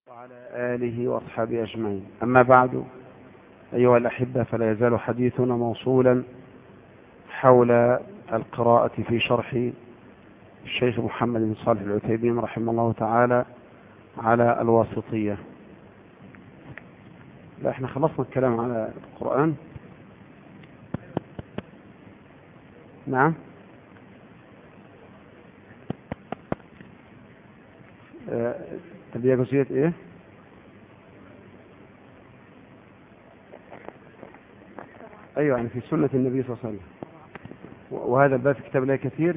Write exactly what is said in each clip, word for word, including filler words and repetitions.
وعلى آله وأصحابه أجمعين. أما بعد، أيها الأحبة، فلا يزال حديثنا موصولا حول القراءة في شرح الشيخ محمد بن صالح العثيمين رحمه الله تعالى على الواسطية. لا، احنا خلصنا الكلام على القرآن. نعم. طب هي جزئية ايه؟ ايوه، يعني في سنة النبي صلى الله عليه وسلم، وهذا الباب في كتاب الله كثير.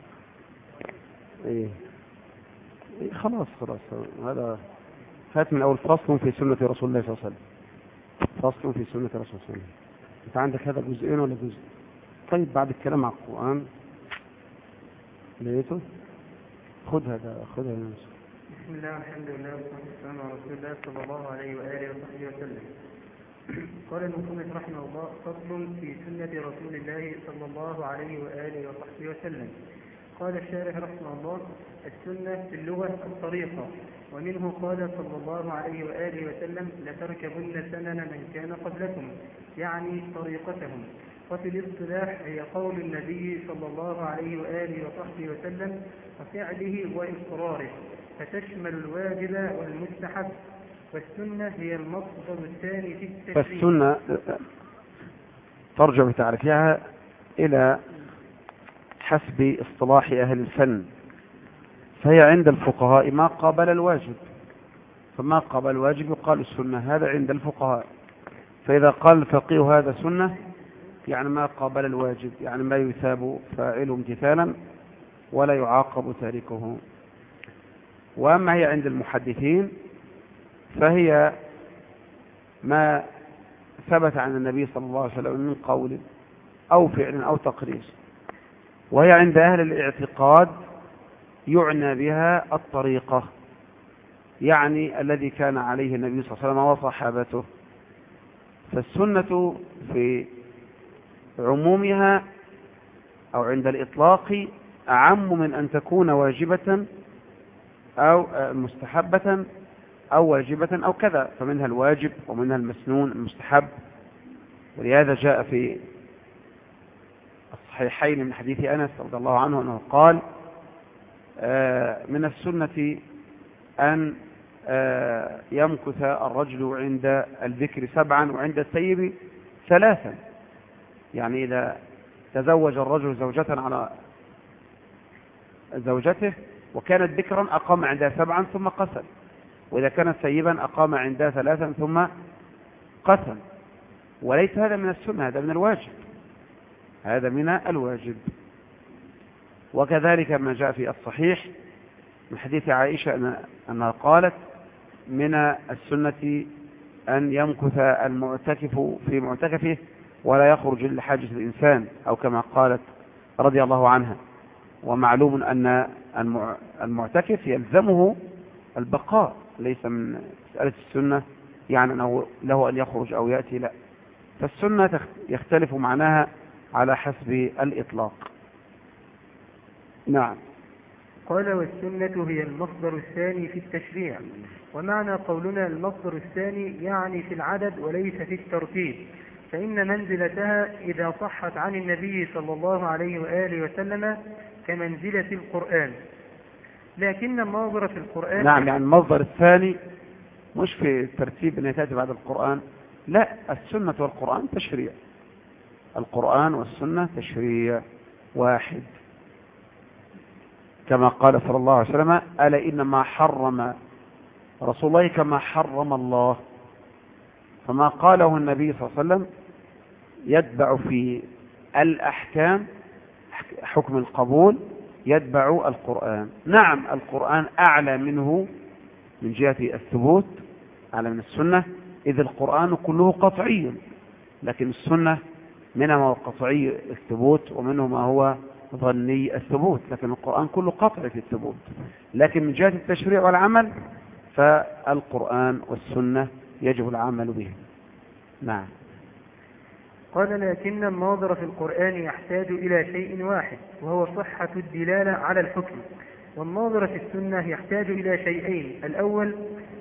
ايه, إيه خلاص خلاص هذا هات من اول فصل في سنة رسول الله صلى الله عليه وسلم. فصل في سنة رسول الله صلى الله عليه وسلم. انت عندك هذا جزئين ولا جزء؟ طيب بعد الكلام على القرآن لقيته؟ خذ هذا خذ هذا نفسه. بسم الله والحمد لله والصلاة والسلام على رسول الله صلى الله عليه وآله وصحبه وسلم. قال المصنف رحمه الله: فصل في سنة رسول الله صلى الله عليه وآله وصحبه وسلم. قال الشارح رحمه الله: السنة في اللغة الطريقة، ومنه قال صلى الله عليه وآله وسلم: لتركبن سنن من كان قبلكم، يعني طريقتهم. وفي الاصطلاح هي قول النبي صلى الله عليه وآله وصحبه وسلم وفعله وإقراره، فتشمل الواجب والمستحب. والسنة هي المصدر الثاني في التشريع. فالسنة ترجع بتعريفها إلى حسب اصطلاح أهل الفن، فهي عند الفقهاء ما قابل الواجب، فما قابل الواجب يقال السنة، هذا عند الفقهاء. فإذا قال الفقيه هذا سنة، يعني ما قابل الواجب، يعني ما يثاب فاعله امتثالا ولا يعاقب تاركه. وأما هي عند المحدثين فهي ما ثبت عن النبي صلى الله عليه وسلم من قول أو فعل أو تقرير. وهي عند أهل الاعتقاد يعنى بها الطريقة، يعني الذي كان عليه النبي صلى الله عليه وسلم وصحابته. فالسنة في عمومها أو عند الإطلاق أعم من أن تكون واجبة أو مستحبة أو واجبة أو كذا، فمنها الواجب ومنها المسنون المستحب. ولهذا جاء في الصحيحين من حديث أنس رضي الله عنه أنه قال: من السنة أن يمكث الرجل عند الذكر سبعا وعند السيب ثلاثا. يعني إذا تزوج الرجل زوجة على زوجته وكانت ذكرا أقام عندها سبعا ثم قسم، وإذا كانت سيبا أقام عندها ثلاثا ثم قسم. وليس هذا من السنة، هذا من الواجب، هذا من الواجب. وكذلك ما جاء في الصحيح من حديث عائشة أنها قالت: من السنة أن يمكث المعتكف في معتكفه ولا يخرج لحاجة الإنسان، أو كما قالت رضي الله عنها. ومعلوم أن المعتكف يلزمه البقاء، ليس من مسألة السنة يعني أنه له أن يخرج أو يأتي، لا. فالسنة يختلف معناها على حسب الإطلاق. نعم. قال: والسنة هي المصدر الثاني في التشريع. ومعنى قولنا المصدر الثاني يعني في العدد وليس في الترتيب، فإن منزلتها إذا صحت عن النبي صلى الله عليه وآله وسلم كمنزلة القرآن. لكن الناظر في القرآن، نعم، يعني المصدر الثاني مش في الترتيب أن تأتي بعد القرآن، لا، السنة والقرآن تشريع، القرآن والسنة تشريع واحد، كما قال صلى الله عليه وسلم: ألا إنما حرم رسول الله كما حرم الله. فما قاله النبي صلى الله عليه وسلم يتبع في الأحكام حكم القبول، يتبع القرآن. نعم، القرآن أعلى منه من جهة الثبوت، أعلى من السنة، إذ القرآن كله قطعي، لكن السنة منها ما هو قطعي الثبوت ومنه ما هو ظني الثبوت، لكن القرآن كله قطعي في الثبوت. لكن من جهة التشريع والعمل فالقرآن والسنة يجب العمل به. نعم. قال: لكن الناظر في القرآن يحتاج إلى شيء واحد، وهو صحة الدلالة على الحكم. والناظر في السنة يحتاج إلى شيئين: الأول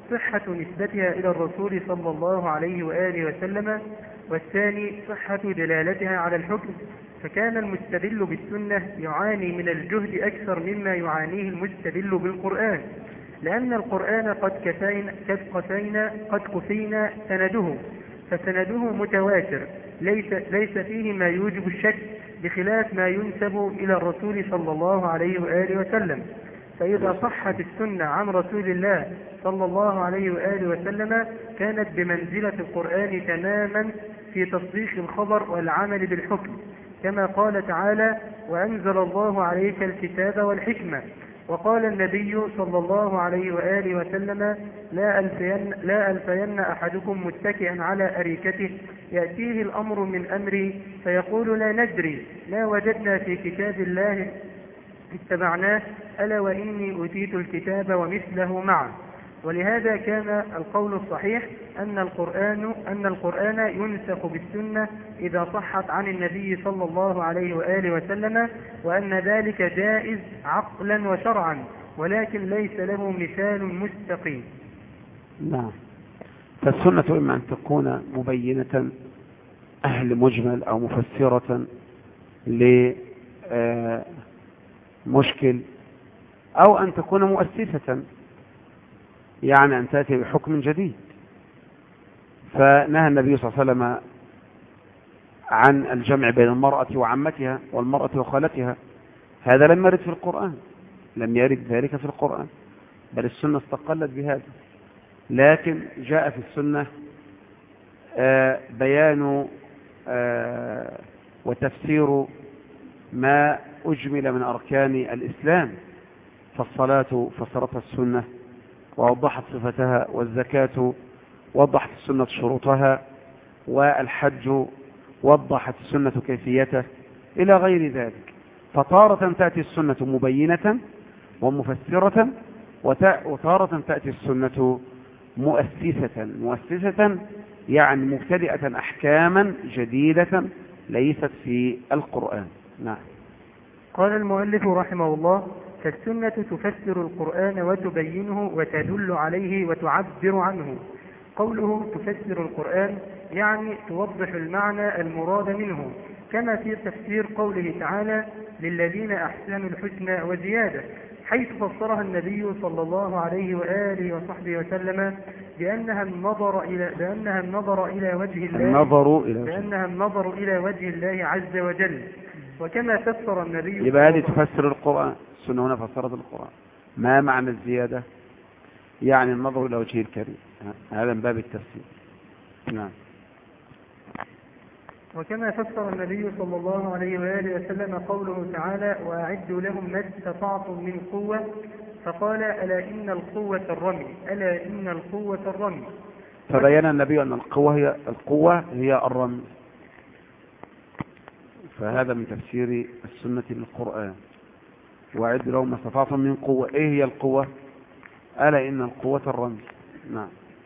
صحة نسبتها إلى الرسول صلى الله عليه وآله وسلم، والثاني صحة دلالتها على الحكم. فكان المستدل بالسنة يعاني من الجهد أكثر مما يعانيه المستدل بالقرآن، لأن القرآن قد كفينا قد كفينا قد كفينا سنده، فسنده متواتر ليس ليس فيه ما يوجب الشك، بخلاف ما ينسب إلى الرسول صلى الله عليه وآله وسلم. فإذا صحت السنة عن رسول الله صلى الله عليه وآله وسلم كانت بمنزلة القرآن تماما في تصديق الخبر والعمل بالحكم، كما قال تعالى: وأنزل الله عليك الكتاب والحكمة. وقال النبي صلى الله عليه وآله وسلم: لا ألفين, لا ألفين أحدكم متكئا على أريكته يأتيه الأمر من أمري فيقول لا ندري ما وجدنا في كتاب الله اتبعناه، ألا وإني أوتيت الكتاب ومثله معه. ولهذا كان القول الصحيح أن القرآن أن القرآن ينسخ بالسنة إذا صحت عن النبي صلى الله عليه وآله وسلم، وأن ذلك جائز عقلا وشرعا، ولكن ليس له مثال مستقيم. نعم. فالسنة إما أن تكون مبينة أهل مجمل أو مفسرة لمشكل، أو أن تكون مؤسسة، يعني أن تأتي بحكم جديد. فنهى النبي صلى الله عليه وسلم عن الجمع بين المرأة وعمتها والمرأة وخالتها، هذا لم يرد في القرآن، لم يرد ذلك في القرآن، بل السنة استقلت بهذا. لكن جاء في السنة بيان وتفسير ما أجمل من أركان الإسلام، فالصلاة فسرتها السنة ووضحت صفتها، والزكاة وضحت السنة شروطها، والحج وضحت السنة كيفيته، إلى غير ذلك. فطارة تأتي السنة مبينة ومفسرة، وتارة تأتي السنة مؤسسة مؤسسة يعني مبتدئة أحكاما جديدة ليست في القرآن. نعم. قال المؤلف رحمه الله: فالسنة تفسر القرآن وتبينه وتدل عليه وتعبر عنه. قوله تفسر القرآن يعني توضح المعنى المراد منه، كما في تفسير قوله تعالى: للذين أحسنوا الحسنى وزيادة، حيث فسرها النبي صلى الله عليه وآله وصحبه وسلم بأنها النظر إلى بأنها النظر إلى وجه الله النظر إلى بأنها النظر إلى وجه الله عز وجل. وكما فسر النبي يبقى هذه تفسر القرآن، السنة هنا فسرت القرآن. ما معنى الزيادة؟ يعني النظر إلى وجهه الكريم، هذا من باب التفسير. نعم. وكما فسر النبي صلى الله عليه وآله وسلم قوله تعالى: وأعدوا لهم ما استطعتم من قوة، فقال: ألا إن القوة الرمي ألا إن القوة الرمي فبين النبي أن القوة هي القوة هي الرمي. فهذا من تفسير السنة للقرآن. وأعدوا لهم ما استطعتم من قوة. إيه هي القوة؟ ألا إن القوة الرمي. نعم.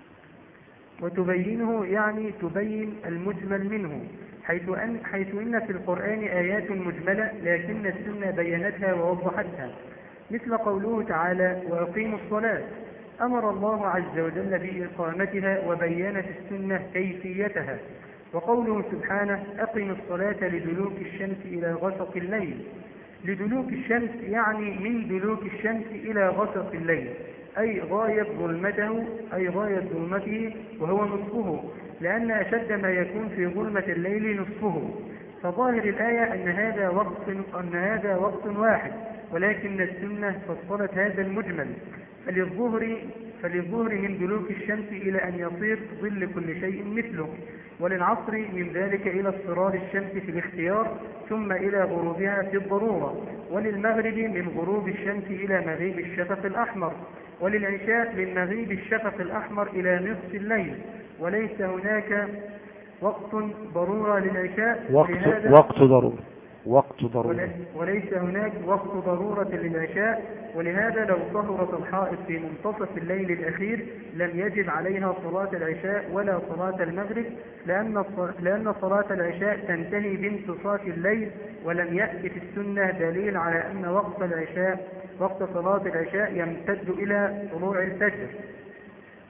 وتبينه يعني تبين المجمل منه، حيث أن, حيث إن في القرآن آيات مجملة لكن السنة بينتها ووضحتها، مثل قوله تعالى: وأقيموا الصلاة، أمر الله عز وجل بإقامتها وبينت السنة كيفيتها. وقوله سبحانه: أقم الصلاة لدلوك الشمس إلى غسق الليل. لدلوك الشمس يعني من دلوك الشمس إلى غسق الليل، أي غاية ظلمته أي غاية ظلمته وهو نصفه، لأن أشد ما يكون في ظلمة الليل نصفه. فظاهر الآية أن هذا وقت أن هذا وقت واحد، ولكن السنة فصلت هذا المجمل. فللظهر فللظهر من دلوك الشمس إلى أن يصير ظل كل شيء مثله، وللعصر من ذلك إلى اصفرار الشمس في الاختيار، ثم إلى غروبها في الضرورة، وللمغرب من غروب الشمس إلى مغيب الشفق الأحمر، وللعشاء من مغيب الشفق الأحمر إلى نصف الليل. وليس هناك وقت ضرورة للعشاء، وقت, وقت ضرورة وقت ضرورة وليس هناك وقت ضرورة للعشاء. ولهذا لو طهرت الحائض في منتصف الليل الأخير لم يجب عليها صلاة العشاء ولا صلاة المغرب، لأن لأن صلاة العشاء تنتهي بانتصاف الليل، ولم يأتي في السنة دليل على أن وقت العشاء وقت صلاة العشاء يمتد إلى طلوع الفجر.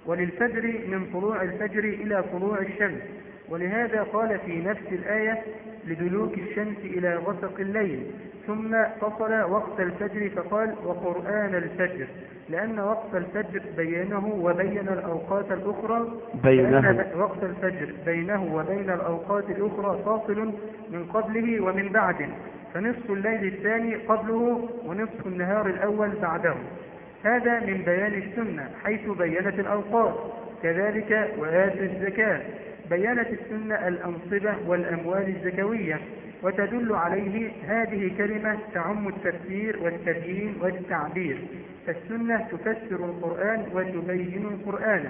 وللفجر من طلوع الفجر إلى طلوع الشمس. ولهذا قال في نفس الآية لدلوك الشمس إلى غسق الليل، ثم فصل وقت الفجر فقال وقرآن الفجر، لأن وقت الفجر بينه وبين الأوقات الأخرى بينه وقت الفجر بينه وبين الأوقات الأخرى فاصل من قبله ومن بعده، فنصف الليل الثاني قبله ونصف النهار الأول بعده. هذا من بيان السنة حيث بينت الأوقات. كذلك وآتوا الزكاة، بيّنت السنة الأنصبة والأموال الزكوية، وتدل عليه هذه كلمة تعم التفسير والتبيين والتعبير، فالسنة تفسر القرآن وتبين القرآن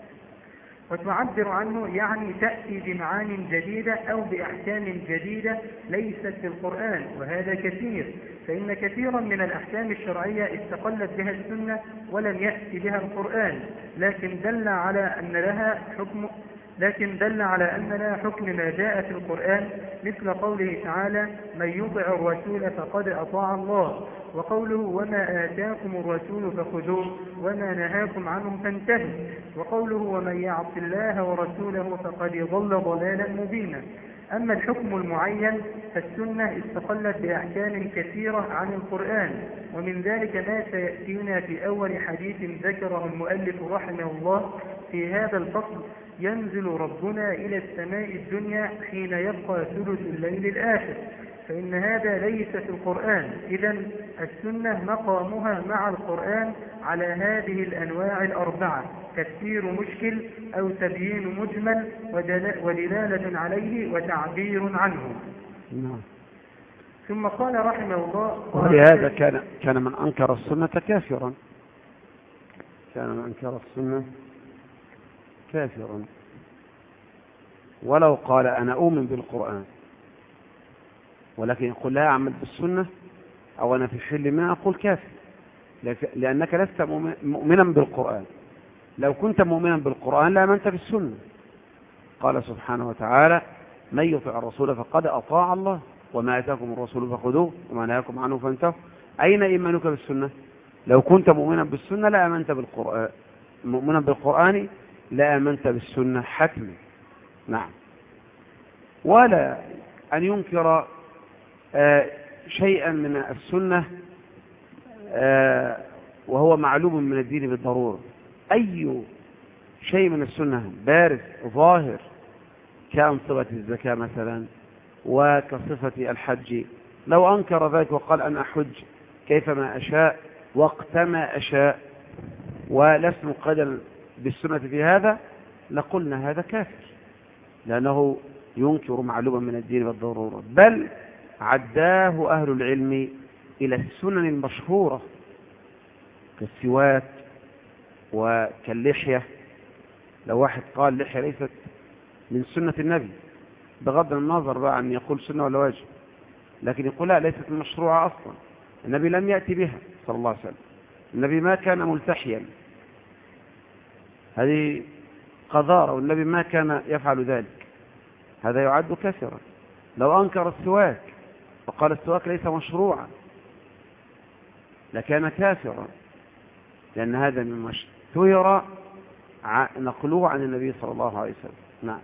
وتعبر عنه، يعني تأتي بمعان جديدة أو بأحكام جديدة ليست في القرآن، وهذا كثير، فإن كثيرا من الأحكام الشرعية استقلت بها السنة ولم يأتي بها القرآن، لكن دل على أن لها حكم لكن دل على أن لها حكم ما جاء في القرآن، مثل قوله تعالى من يطع الرسول فقد أطاع الله، وقوله وما آتاكم الرسول فخذوه وما نهاكم عنه فانتهوا، وقوله ومن يعص الله ورسوله فقد ضل ضلالا مبينا. أما الحكم المعين فالسنة استقلت بأحكام كثيرة عن القرآن، ومن ذلك ما سيأتينا في أول حديث ذكره المؤلف رحمه الله في هذا الفصل: ينزل ربنا إلى السماء الدنيا حين يبقى ثلث الليل الآخر، فإن هذا ليس في القرآن. إذن السنة مقامها مع القرآن على هذه الأنواع الأربعة: تفسير مشكل أو تبيين مجمل ودلالة عليه وتعبير عنه. نعم. ثم قال رحمه الله: ولهذا كان كان من أنكر السنة كافرا كان من أنكر السنة كافرا ولو قال أنا أؤمن بالقرآن ولكن يقول لا أعمل بالسنة أو أنا في حل ما أقول كافر، لأنك لست مؤمنا بالقرآن. لو كنت مؤمنا بالقرآن لآمنت بالسنة. قال سبحانه وتعالى من يطع الرسول فقد أطاع الله وما آتاكم الرسول فخذوه وما نهاكم عنه فانتهوا. أين إيمانك بالسنة؟ لو كنت مؤمنا بالسنة لآمنت بالقرآن، مؤمنا بالقرآن لآمنت بالسنة حتما. نعم. ولا أن ينكر آه شيئا من السنة آه وهو معلوم من الدين بالضرورة. أي شيء من السنة بارز ظاهر كأنصبة الزكاة مثلا وكصفة الحج، لو أنكر ذلك وقال أنا أحج كيفما أشاء وقتما أشاء ولست مقيدا بالسنة في هذا لقلنا هذا كافر، لأنه ينكر معلوما من الدين بالضرورة. بل عداه أهل العلم إلى السنن المشهورة كالسواك وكاللحية. لو واحد قال لحية ليست من سنة النبي، بغض النظر بقى أن يقول سنة ولا واجب، لكن يقول لا ليست مشروعة أصلا، النبي لم يأتي بها صلى الله عليه وسلم، النبي ما كان ملتحيا، هذه قذارة، والنبي ما كان يفعل ذلك، هذا يعد كافرا. لو أنكر السواك وقال السواك ليس مشروعا لكان كافرا، لأن هذا مما اشتهر نقلوه عن النبي صلى الله عليه وسلم. نعم.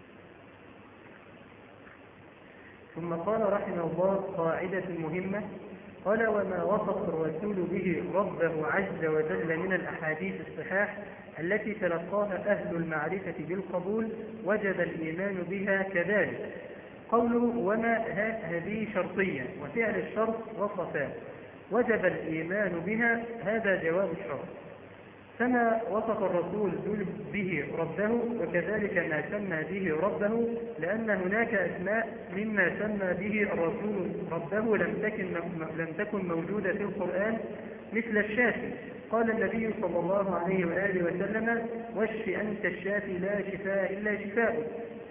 ثم قال رحمه الله قاعدة مهمة، قال وما وصف الرسول به ربه عز وجل من الأحاديث الصحاح التي تلقاها أهل المعرفة بالقبول وجب الإيمان بها كذلك. قوله وما هذه شرطية وفعل الشرط وصفا وجب الإيمان بها، هذا جواب الشرط. كما وصف الرسول به ربه وكذلك ما سمى به ربه، لأن هناك أسماء مما سمى به الرسول ربه لم تكن لم تكن موجودة في القرآن، مثل الشافي. قال النبي صلى الله عليه وآله وسلم واشف أنت الشافي لا شفاء إلا شفاؤك.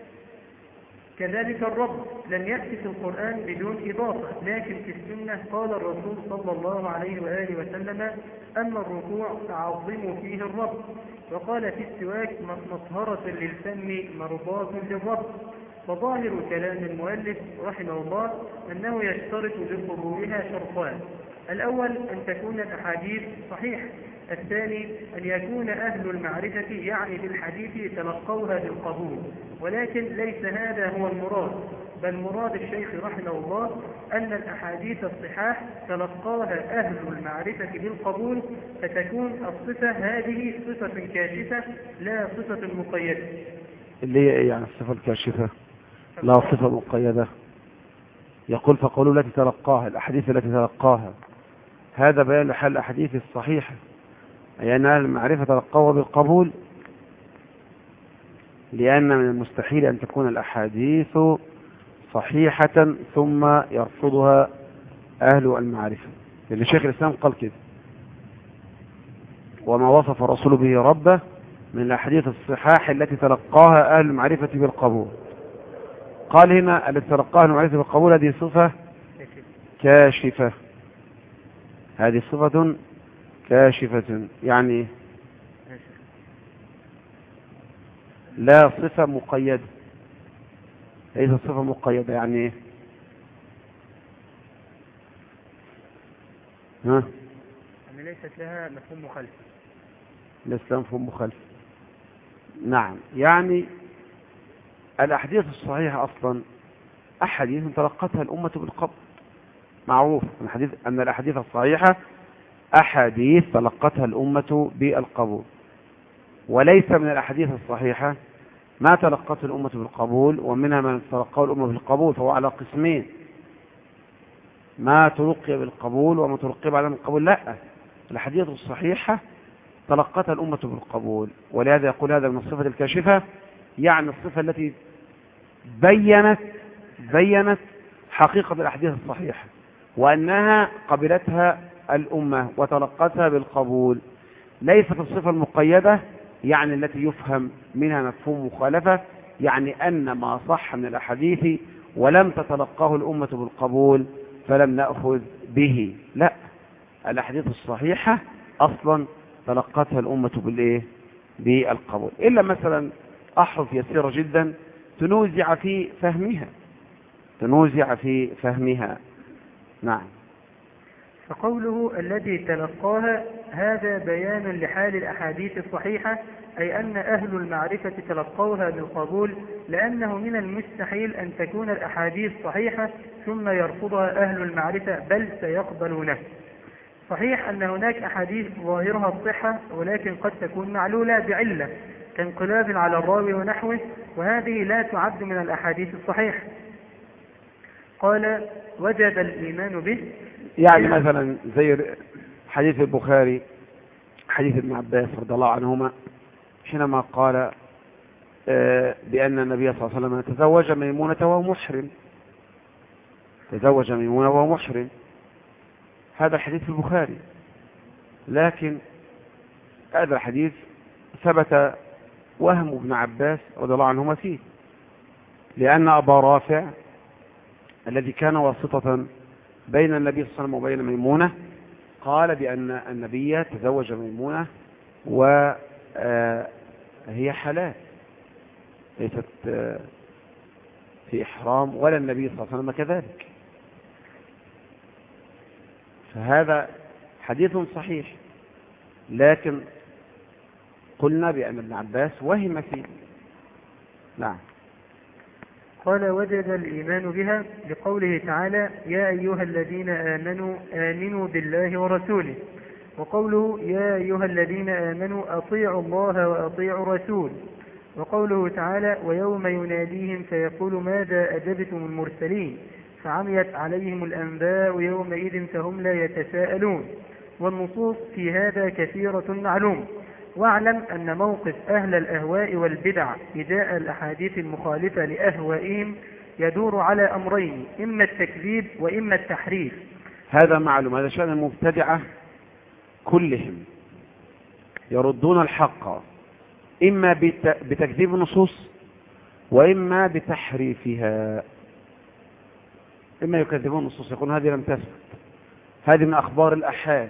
كذلك الرب لم يأتي في القرآن بدون إضافة، لكن في السنة قال الرسول صلى الله عليه وآله وسلم أما الركوع فعظموا فيه الرب، وقال في السواك مطهرة للفم مرضاة للرب. فظاهر كلام المؤلف رحمه الله أنه يشترط لقبولها شرطان: الأول أن تكون الأحاديث صحيحة، الثاني أن يكون أهل المعرفة يعني بالحديث تلقوها بالقبول، ولكن ليس هذا هو المراد، بل مراد الشيخ رحمه الله أن الأحاديث الصحاح تلقاها أهل المعرفة بالقبول، فتكون الصفة هذه صفة كاشفة لا صفة مقيدة. اللي هي يعني الصفة الكاشفة لا صفة مقيدة. يقول فقولوا التي تلقاها، الأحاديث التي تلقاها، هذا بيان لحال الأحاديث الصحيحة، أي أن أهل المعرفة تلقوها بالقبول، لأن من المستحيل أن تكون الأحاديث صحيحة ثم يرفضها أهل المعرفة، لأن شيخ الإسلام قال كده: وما وصف الرسول به ربه من الأحاديث الصحاح التي تلقاها أهل المعرفة بالقبول. قال هنا التي تلقاها أهل المعرفة بالقبول هذه صفة كاشفة، هذه صفة كاشفة، يعني لا صفة مقيدة، ليست صفة مقيدة. يعني ها يعني ليست لها مفهوم مخالف. ليست لها مفهوم مخالف. نعم، يعني الأحاديث الصحيحة أصلا أحاديث تلقتها الأمة بالقبول، معروف أن الأحاديث الصحيحة أحاديث تلقتها الأمة بالقبول، وليس من الأحاديث الصحيحة ما تلقته الأمة بالقبول ومنها ما تلقاه الأمة بالقبول، فهو على قسمين: ما تلقي بالقبول وما تلقي بعدم القبول. لا، الحديث الصحيحة تلقتها الأمة بالقبول، ولهذا يقول هذا من الصفة الكاشفة، يعني الصفة التي بينت بينت حقيقة الأحاديث الصحيحة وأنها قبلتها الأمة وتلقتها بالقبول. ليست الصفة المقيدة يعني التي يفهم منها مفهوم مخالفة، يعني أن ما صح من الأحاديث ولم تتلقاه الأمة بالقبول فلم نأخذ به. لا، الأحاديث الصحيحة أصلا تلقتها الأمة بالإيه؟ بالقبول، إلا مثلا أحرف يسيرة جدا تنوزع في فهمها تنوزع في فهمها نعم. فقوله الذي تلقاها هذا بيان لحال الأحاديث الصحيحة، أي أن أهل المعرفة تلقوها بالقبول، لأنه من المستحيل أن تكون الأحاديث صحيحة ثم يرفضها أهل المعرفة، بل سيقبلونه. صحيح أن هناك أحاديث ظاهرها الصحة، ولكن قد تكون معلولة بعلة كانقلاب على الراوي ونحوه، وهذه لا تعد من الأحاديث الصحيحة. قال وجب الإيمان به، يعني مثلا زي حديث البخاري حديث ابن عباس رضي الله عنهما حينما قال بأن النبي صلى الله عليه وسلم تزوج ميمونة وهو محرم تزوج ميمونة وهو محرم هذا الحديث في البخاري، لكن هذا الحديث ثبت وهم ابن عباس رضي الله عنهما فيه، لأن أبا رافع الذي كان واسطة بين النبي صلى الله عليه وسلم وبين ميمونة قال بأن النبي تزوج ميمونة وهي حلال، ليست في إحرام، ولا النبي صلى الله عليه وسلم كذلك، فهذا حديث صحيح، لكن قلنا بأن ابن عباس وهم فيه. نعم. قال وجب الإيمان بها لقوله تعالى يا أيها الذين آمنوا آمنوا بالله ورسوله، وقوله يا أيها الذين آمنوا أطيعوا الله وأطيعوا الرسول، وقوله تعالى ويوم يناديهم فيقول ماذا أجبتم المرسلين فعميت عليهم الأنباء يومئذ فهم لا يتساءلون. والنصوص في هذا كثيرة معلوم. واعلم أن موقف أهل الأهواء والبدع إزاء الأحاديث المخالفة لأهوائهم يدور على أمرين، إما التكذيب وإما التحريف. هذا معلوم، هذا شأن المبتدعة كلهم، يردون الحق إما بتكذيب النصوص وإما بتحريفها. إما يكذبون النصوص يقولون هذه لم تثبت، هذه من أخبار الأحاد،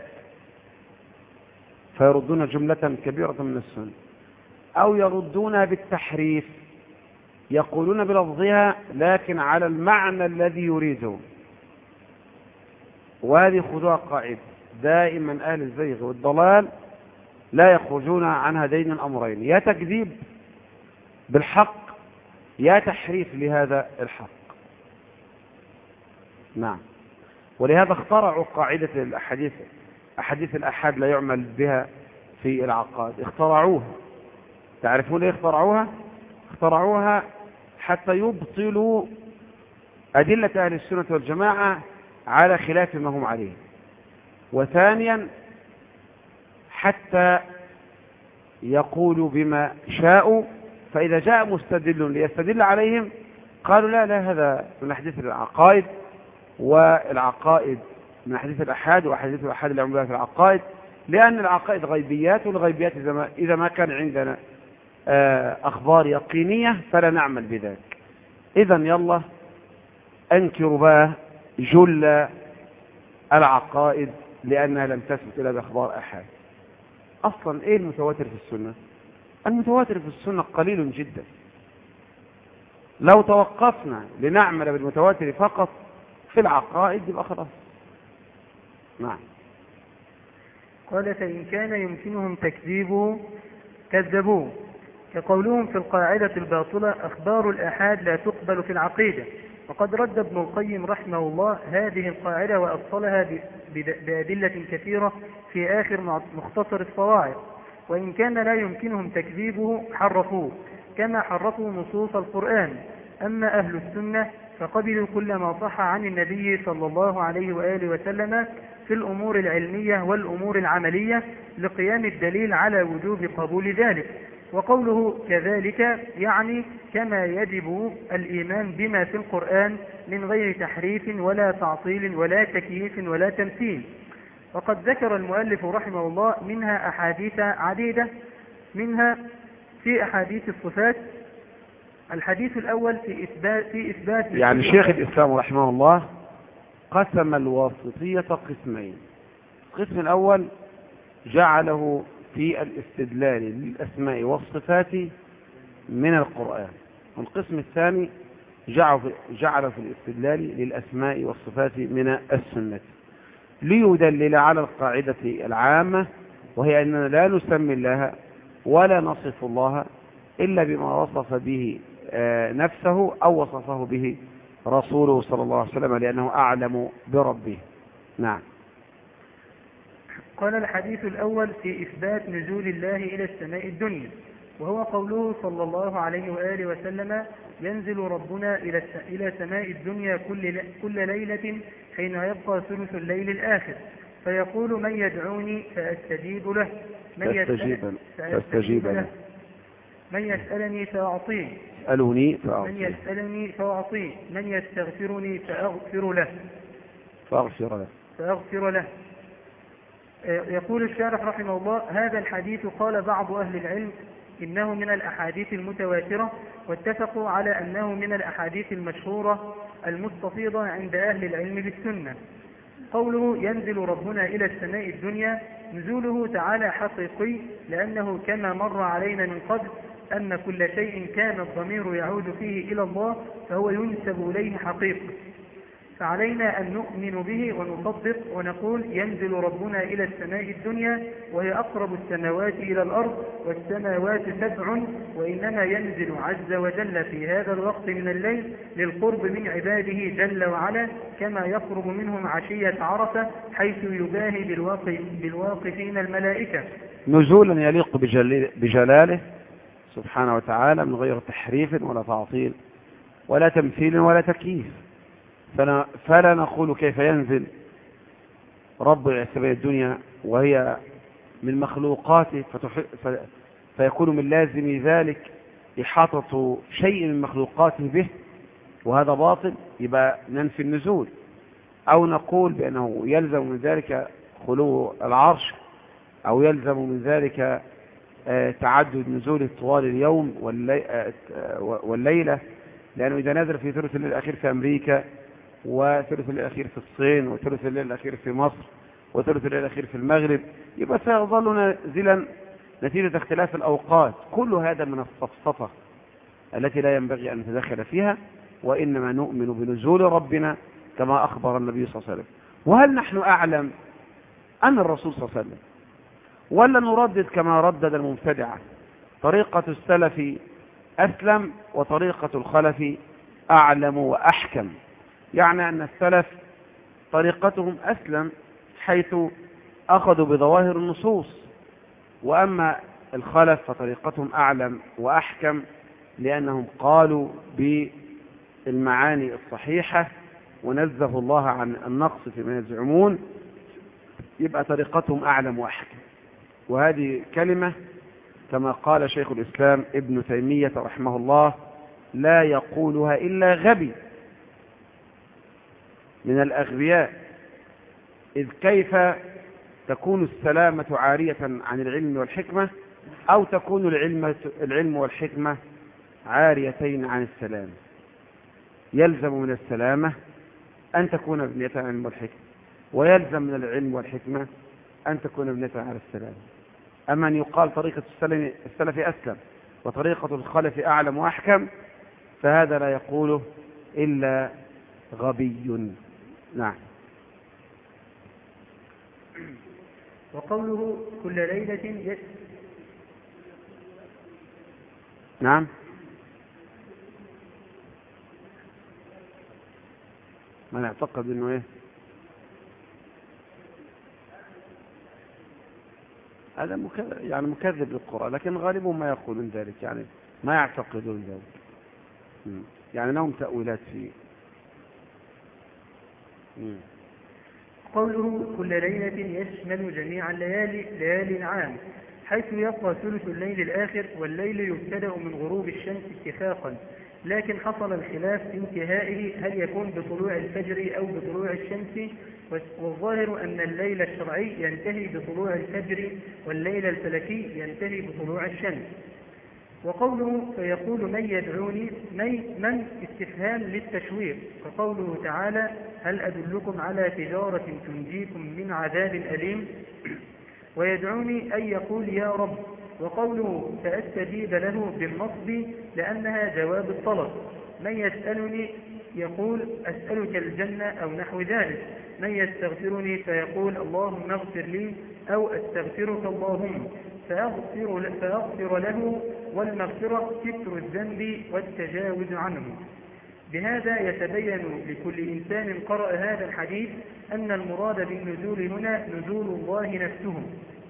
فيردون جملة كبيرة من السنة، أو يردون بالتحريف يقولون بلفظها لكن على المعنى الذي يريده. وهذه خذوها قاعدة دائما، أهل الزيغ والضلال لا يخرجون عن هذين الأمرين، يا تكذيب بالحق يا تحريف لهذا الحق. نعم. ولهذا اخترعوا قاعدة الأحاديث، أحاديث الأحاد لا يعمل بها في العقائد، اخترعوها. تعرفون ليه اخترعوها؟ اخترعوها حتى يبطلوا أدلة أهل السنة والجماعة على خلاف ما هم عليه، وثانيا حتى يقولوا بما شاءوا، فإذا جاء مستدل ليستدل عليهم قالوا لا لا هذا من حديث العقائد، والعقائد من حديث الأحاد، وحديث الأحاد اللي عملها في العقائد، لأن العقائد غيبيات، والغيبيات إذا ما كان عندنا أخبار يقينية فلا نعمل بذلك. إذن يلا أنكروا بقى جل العقائد لأنها لم تثبت إلا بأخبار أحاد. أصلا إيه المتواتر في السنة؟ المتواتر في السنة قليل جدا. لو توقفنا لنعمل بالمتواتر فقط في العقائد يبقى خلاص. نعم. قال فإن كان يمكنهم تكذيبه كذبوه، كقولهم في القاعدة الباطلة أخبار الآحاد لا تقبل في العقيدة. وقد رد ابن القيم رحمه الله هذه القاعدة وأبطلها بأدلة كثيرة في آخر مختصر الصواعق. وإن كان لا يمكنهم تكذيبه حرفوه كما حرفوا نصوص القرآن. أما أهل السنة فقبلوا كل ما صح عن النبي صلى الله عليه وآله وسلم في الأمور العلمية والأمور العملية لقيام الدليل على وجوب قبول ذلك. وقوله كذلك يعني كما يجب الإيمان بما في القرآن من غير تحريف ولا تعطيل ولا تكييف ولا تمثيل. وقد ذكر المؤلف رحمه الله منها أحاديث عديدة، منها في أحاديث الصفات. الحديث الأول في إثبات, في إثبات يعني شيخ الإسلام رحمه الله قسم الواسطية قسمين. القسم الأول جعله في الاستدلال للأسماء والصفات من القرآن، والقسم الثاني جعله في الاستدلال للأسماء والصفات من السنة، ليدلل على القاعدة العامة، وهي أننا لا نسمي الله ولا نصف الله إلا بما وصف به نفسه أو وصفه به رسوله صلى الله عليه وسلم، لأنه أعلم بربه. نعم. قال الحديث الأول في إثبات نزول الله إلى السماء الدنيا، وهو قوله صلى الله عليه وآله وسلم ينزل ربنا إلى سماء الدنيا كل ليلة حين يبقى ثلث الليل الآخر، فيقول من يدعوني فأستجيب له، من فأستجيب له، من يسألني فأعطيه، يسألني فأعطيه، من يسألني فأعطيه، من يستغفرني فأغفر له فأغفر له فأغفر له. يقول الشارح رحمه الله هذا الحديث قال بعض أهل العلم إنه من الأحاديث المتواترة، واتفقوا على أنه من الأحاديث المشهورة المستفيضة عند أهل العلم بالسنة. قوله ينزل ربنا إلى السماء الدنيا، نزوله تعالى حقيقي، لأنه كما مر علينا من قبل أن كل شيء كان الضمير يعود فيه إلى الله فهو ينسب إليه حقيقة، فعلينا أن نؤمن به ونصدق ونقول ينزل ربنا إلى السماء الدنيا وهي أقرب السماوات إلى الأرض، والسماوات سبع، وإنما ينزل عز وجل في هذا الوقت من الليل للقرب من عباده جل وعلا، كما يقرب منهم عشية عرفة حيث يباهي بالواقفين الملائكة، نزولا يليق بجلاله سبحانه وتعالى من غير تحريف ولا تعطيل ولا تمثيل ولا تكييف. فلا نقول كيف ينزل رب السماء الدنيا وهي من مخلوقاته فيكون من لازم ذلك إحاطة شيء من مخلوقاته به، وهذا باطل، يبقى ننفي النزول. أو نقول بأنه يلزم من ذلك خلو العرش، أو يلزم من ذلك تعدد نزول طوال اليوم والليلة، لأنه إذا نزل في ثلث الليل الأخير في أمريكا، وثلث الليل الأخير في الصين، وثلث الليل الأخير في مصر، وثلث الليل الأخير في المغرب، يبقى سيظل نازلا نتيجة اختلاف الأوقات. كل هذا من الصفصفة التي لا ينبغي أن نتدخل فيها، وإنما نؤمن بنزول ربنا كما أخبر النبي صلى الله عليه وسلم. وهل نحن أعلم أن الرسول صلى الله عليه وسلم ولا نردد كما ردد المبتدعة طريقة السلف أسلم وطريقة الخلف أعلم وأحكم؟ يعني أن السلف طريقتهم أسلم حيث أخذوا بظواهر النصوص، وأما الخلف فطريقتهم أعلم وأحكم لأنهم قالوا بالمعاني الصحيحة ونزه الله عن النقص فيما يزعمون، يبقى طريقتهم أعلم وأحكم. وهذه كلمة كما قال شيخ الإسلام ابن تيمية رحمه الله لا يقولها إلا غبي من الأغبياء، إذ كيف تكون السلامة عارية عن العلم والحكمة، أو تكون العلم, العلم والحكمة عاريتين عن السلام؟ يلزم من السلامة أن تكون مبنية على العلم والحكمة، ويلزم من العلم والحكمة أن تكون مبنية على السلام. أما أن يقال طريقة السلف أسلم وطريقة الخلف أعلم وأحكم، فهذا لا يقوله إلا غبي. نعم. وقوله كل ليلة يس نعم. ما نعتقد انه ايه؟ هذا مكذب، يعني مكذب للقرآن، لكن غالبهم ما يقولون ذلك، يعني ما يعتقدون ذلك، يعني لهم تأويلات فيه. قوله كل ليلة يشمل جميع الليالي ليالي العام، حيث يبقى ثلث الليل الآخر، والليل يبتدأ من غروب الشمس اتفاقا، لكن حصل الخلاف في انتهائه هل يكون بطلوع الفجر أو بطلوع الشمس، والظاهر أن الليل الشرعي ينتهي بطلوع الفجر، والليل الفلكي ينتهي بطلوع الشمس. وقوله فيقول من يدعوني من استفهام للتشويق، فقوله تعالى هل أدلكم على تجارة تنجيكم من عذاب أليم، ويدعوني أن يقول يا رب. وقوله فأستجيب له بالنصب لأنها جواب الطلب، من يسألني يقول أسألك الجنة أو نحو ذلك، من يستغفرني فيقول اللهم اغفر لي أو أستغفرك اللهم، فأغفر, فأغفر له، والمغفرة ستر الذنب والتجاوز عنه. بهذا يتبين لكل إنسان قرأ هذا الحديث أن المراد بالنزول هنا نزول الله نفسه،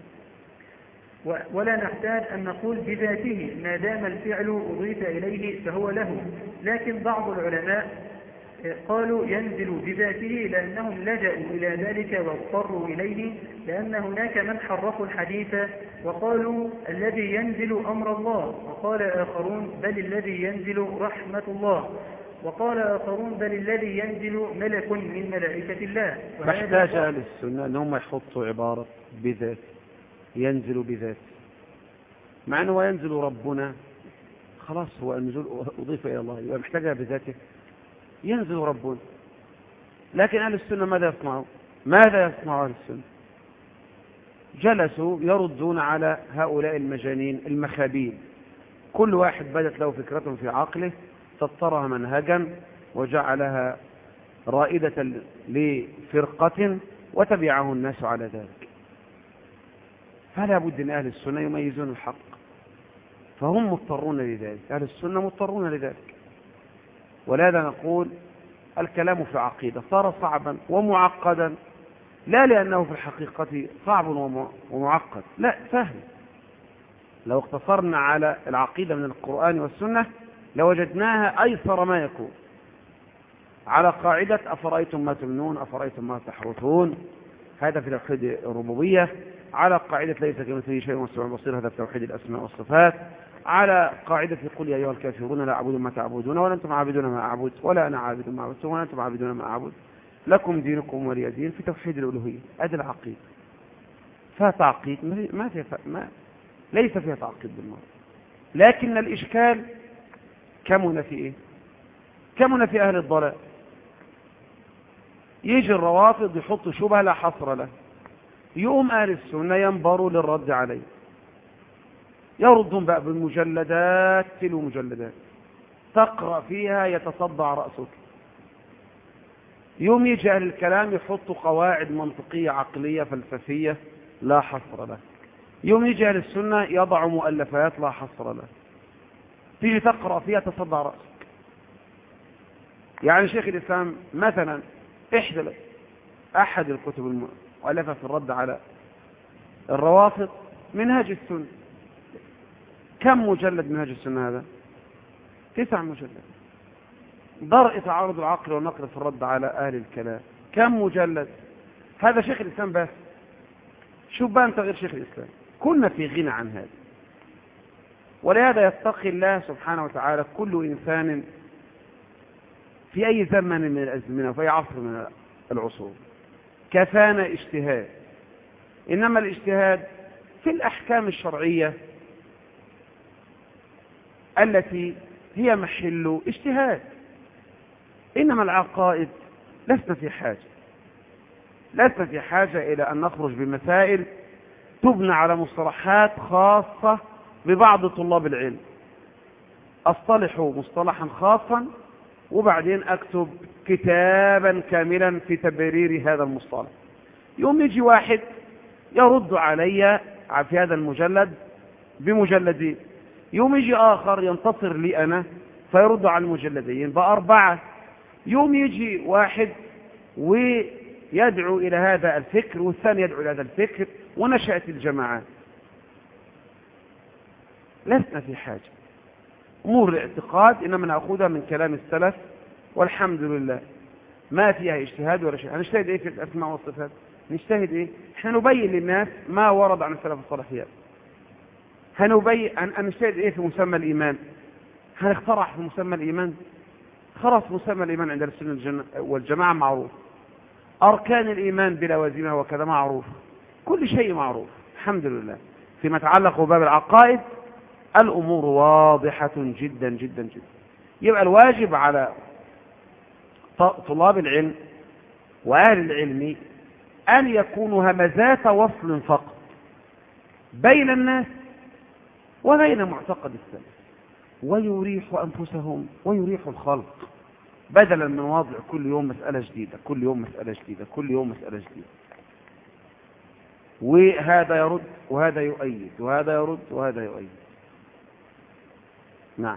ولا نحتاج أن نقول بذاته ما دام الفعل أضيف إليه فهو له، لكن بعض العلماء قالوا ينزل بذاته لأنهم لجأوا إلى ذلك واضطروا إليه، لأن هناك من حرفوا الحديث وقالوا الذي ينزل أمر الله، وقال آخرون بل الذي ينزل رحمة الله، وقال آخرون بل الذي ينزل ملك من ملائكة الله. فاحتاج أهل السنة أنهم يحطوا عبارة بذات، ينزل بذات، مع أنه ينزل ربنا خلاص، هو النزول أضيف إلى الله يبقى محتاجها بذاته، ينزل ربنا. لكن أهل السنة ماذا يصنعوا؟ ماذا يصنعوا أهل السنة؟ جلسوا يردون على هؤلاء المجانين المخابين، كل واحد بدت له فكرة في عقله سطرها منهجا وجعلها رائدة لفرقة وتبعه الناس على ذلك. فلا بد أن أهل السنة يميزون الحق، فهم مضطرون لذلك، أهل السنة مضطرون لذلك. ولهذا نقول الكلام في عقيدة صار صعبا ومعقدا، لا لأنه في الحقيقة صعب ومعقد، لا، سهل. لو اقتصرنا على العقيدة من القرآن والسنة لوجدناها أيسر ما يكون، على قاعدة أفرأيتم ما تمنون أفرأيتم ما تحرثون، هذا في توحيد الربوبية، على قاعدة ليس كمثله شيء وهو السميع البصير، هذا في توحيد الأسماء والصفات، على قاعدة قل يا أيها الكافرون لا أعبد ما تعبدون ولا أنتم عابدون ما أعبد ولا أنا عابد ما عبدتم ولا أنتم عابدون ما أعبد لكم دينكم ولي دين، في توحيد الألوهية. هذا العقيدة فيها تعقيد، ما فيها ما ليس فيها تعقيد بالمرة، لكن الإشكال كمن في إيه؟ كمن في أهل الضلال. يجي الروافض يحط شبهة لا حصر له، يقوم أهل السنة ينبروا للرد عليه، يردون بقى بالمجلدات تلو مجلدات تقرأ فيها يتصدع رأسك. يوم يجي أهل الكلام يحطوا قواعد منطقية عقلية فلسفية لا حصر له، يوم يجي أهل السنة يضع مؤلفات لا حصر له، تيجي تقرأ فيها تصدع رأسك. يعني شيخ الإسلام مثلا إحدى أحد الكتب المؤلفة في الرد على الروافض منهاج السنة. كم مجلد منهاج السنة هذا؟ تسع مجلد. درء تعارض العقل والنقل في الرد على أهل الكلام كم مجلد؟ هذا شيخ الإسلام بس. شوف بقى أنت غير شيخ الإسلام، كنا في غنى عن هذا. ولهذا يتقي الله سبحانه وتعالى كل إنسان في أي زمن من الأزمنة وفي أي عصر من العصور. كفانا اجتهاد، إنما الاجتهاد في الأحكام الشرعية التي هي محل اجتهاد، إنما العقائد لسنا في حاجة لسنا في حاجة إلى أن نخرج بمسائل تبنى على مصطلحات خاصة ببعض طلاب العلم. أصطلحوا مصطلحا خاصا وبعدين أكتب كتابا كاملا في تبرير هذا المصطلح. يوم يجي واحد يرد علي في هذا المجلد بمجلدين، يوم يجي آخر ينتصر لي أنا فيرد على المجلدين بأربعة، يوم يجي واحد ويدعو إلى هذا الفكر والثاني يدعو إلى هذا الفكر ونشأت الجماعات. لسنا في حاجة. أمور الاعتقاد إنما نأخذها من كلام السلف والحمد لله، ما فيها اجتهاد ولا شيء. هنجتهد إيه في الأسماء والصفات؟ نجتهد إيه؟ احنا نبين للناس ما ورد عن السلف الصالحين. هنبين أن نجتهد إيه في مسمى الإيمان؟ هنخترع في مسمى الإيمان؟ خلاص مسمى الإيمان عند السنة والجماعة معروف، أركان الإيمان بلوازمها وكذا معروف، كل شيء معروف الحمد لله. فيما يتعلق بباب العقائد الأمور واضحة جدا جدا جدا. يبقى الواجب على طلاب العلم وأهل العلم أن يكونوا همزات وصل فقط بين الناس وبين معتقد السلف، ويريحوا أنفسهم ويريحوا الخلق، بدلا من وضع كل يوم مسألة جديدة كل يوم مسألة جديدة كل يوم مسألة جديدة، وهذا يرد وهذا يؤيد وهذا يرد وهذا يؤيد. نعم.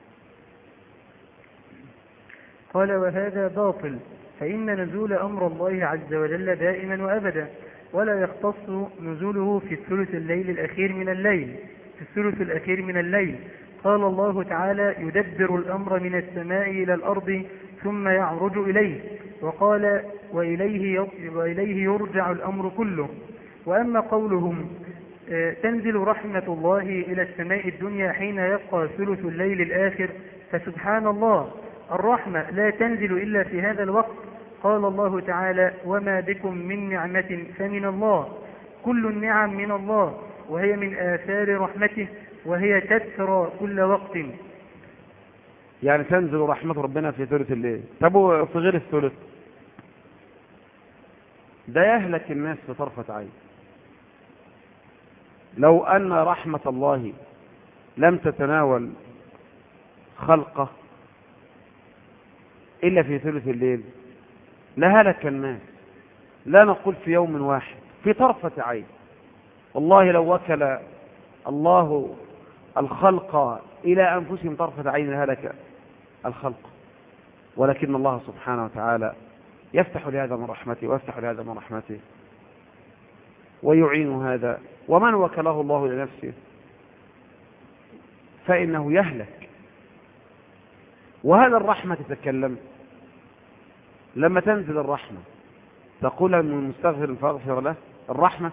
قال وهذا باطل، فإن نزول أمر الله عز وجل دائما وأبدا، ولا يختص نزوله في الثلث الليل الأخير من الليل في الثلث الأخير من الليل. قال الله تعالى يدبر الأمر من السماء إلى الأرض ثم يعرج إليه، وقال وإليه, وإليه يرجع الأمر كله. وأما قولهم تنزل رحمة الله إلى السماء الدنيا حين يبقى ثلث الليل الآخر، فسبحان الله، الرحمة لا تنزل إلا في هذا الوقت. قال الله تعالى وما بكم من نعمة فمن الله، كل النعم من الله، وهي من آثار رحمته، وهي تترى كل وقت. يعني تنزل رحمة ربنا في ثلث الليل. طب في غير الثلث ده يهلك الناس في طرفة عين. لو أن رحمة الله لم تتناول خلقه إلا في ثلث الليل لهلك الناس، لا نقول في يوم واحد، في طرفة عين. والله لو وكل الله الخلق إلى أنفسهم طرفة عين هلك الخلق، ولكن الله سبحانه وتعالى يفتح لهذا من رحمته ويفتح لهذا من رحمته ويعين هذا. ومن وكله الله لنفسه فإنه يهلك. وهذا الرحمة تتكلم لما تنزل الرحمة تقول من المستغفر فاغفر له الرحمة.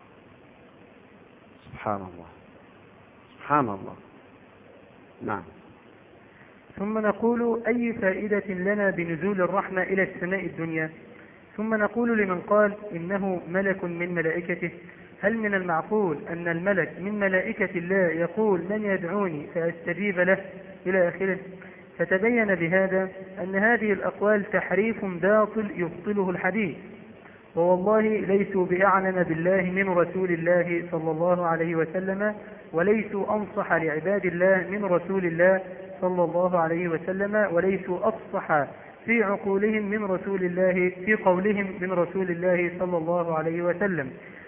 سبحان الله سبحان الله. نعم. ثم نقول أي فائدة لنا بنزول الرحمة إلى السماء الدنيا؟ ثم نقول لمن قال إنه ملك من ملائكته، هل من المعقول أن الملك من ملائكة الله يقول من يدعوني فأستجيب له إلى آخره؟ فتبين بهذا أن هذه الأقوال تحريف باطل يبطله الحديث، ووالله ليسوا بأعلم بالله من رسول الله صلى الله عليه وسلم، وليسوا أنصح لعباد الله من رسول الله صلى الله عليه وسلم، وليسوا أفصح في عقولهم من رسول الله في قولهم من رسول الله صلى الله عليه وسلم.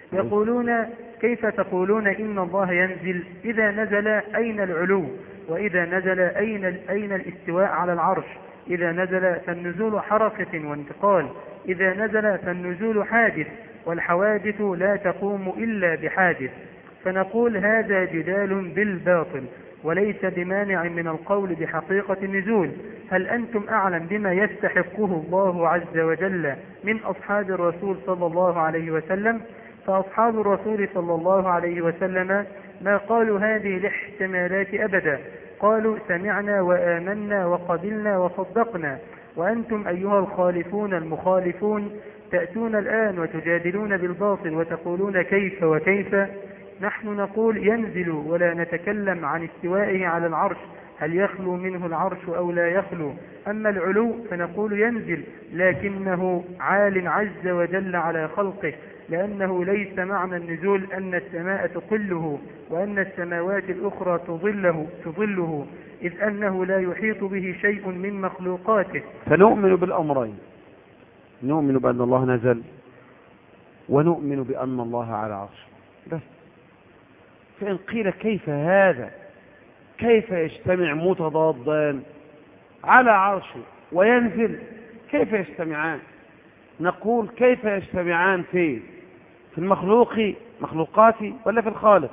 يقولون كيف تقولون إن الله ينزل؟ إذا نزل أين العلو؟ وإذا نزل أين, أين الاستواء على العرش؟ إذا نزل فالنزول حركة وانتقال، إذا نزل فالنزول حادث، والحوادث لا تقوم إلا بحادث. فنقول هذا جدال بالباطل وليس بمانع من القول بحقيقة النزول. هل أنتم أعلم بما يستحقه الله عز وجل من أصحاب الرسول صلى الله عليه وسلم؟ فأصحاب الرسول صلى الله عليه وسلم ما قالوا هذه الاحتمالات أبدا، قالوا سمعنا وآمنا وقبلنا وصدقنا. وأنتم أيها الخالفون المخالفون تأتون الآن وتجادلون بالباطل وتقولون كيف وكيف. نحن نقول ينزل ولا نتكلم عن استوائه على العرش، هل يخلو منه العرش أو لا يخلو. أما العلو فنقول ينزل لكنه عال عز وجل على خلقه، لأنه ليس معنى النزول أن السماء تقله وأن السماوات الأخرى تظله, تظله إذ أنه لا يحيط به شيء من مخلوقاته. فنؤمن بالأمرين، نؤمن بأن الله نزل ونؤمن بأن الله على عرش بس. فإن قيل كيف هذا، كيف يجتمع متضادان على عرشه وينزل، كيف يجتمعان؟ نقول كيف يجتمعان في في المخلوق مخلوقاتي ولا في الخالق؟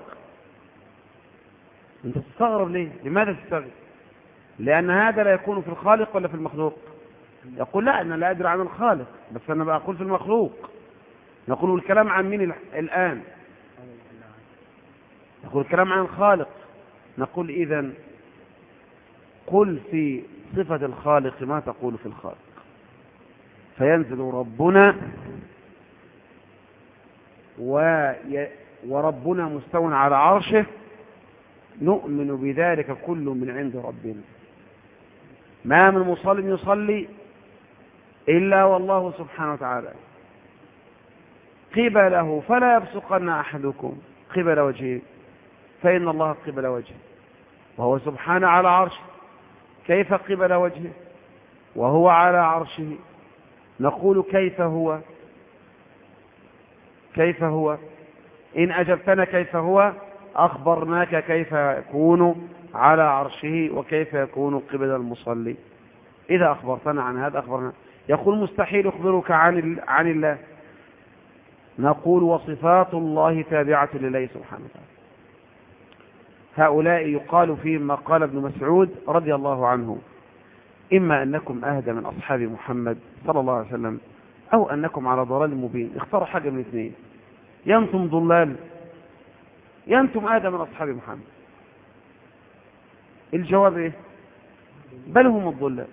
انت تستغرب ليه؟ لماذا تستغرب؟ لأن هذا لا يكون في الخالق ولا في المخلوق. يقول لا أنا لا أدري عن الخالق بس أنا بقول في المخلوق. نقول الكلام عن مين الآن؟ نقول الكلام عن الخالق. نقول إذن قل في صفة الخالق ما تقول في الخالق. فينزل ربنا وي... وربنا مستو على عرشه، نؤمن بذلك كل من عند ربنا. ما من مصل يصلي إلا والله سبحانه وتعالى قبله، فلا يبصقن أحدكم قبل وجهه فإن الله قبل وجهه وهو سبحانه على عرشه. كيف قبل وجهه وهو على عرشه؟ نقول كيف هو؟ كيف هو؟ إن أجبتنا كيف هو أخبرناك كيف يكون على عرشه وكيف يكون قبل المصلي. إذا أخبرتنا عن هذا أخبرنا. يقول مستحيل أخبرك عن عن الله. نقول وصفات الله تابعة لله سبحانه وتعالى. هؤلاء يقال فيهم ما قال ابن مسعود رضي الله عنه: إما أنكم أهدى من أصحاب محمد صلى الله عليه وسلم أو أنكم على ضلال مبين. اختاروا حاجة من اثنين، ينتم ضلال ينتم أهدى من أصحاب محمد. الجواب إيه؟ بل هم الضلال.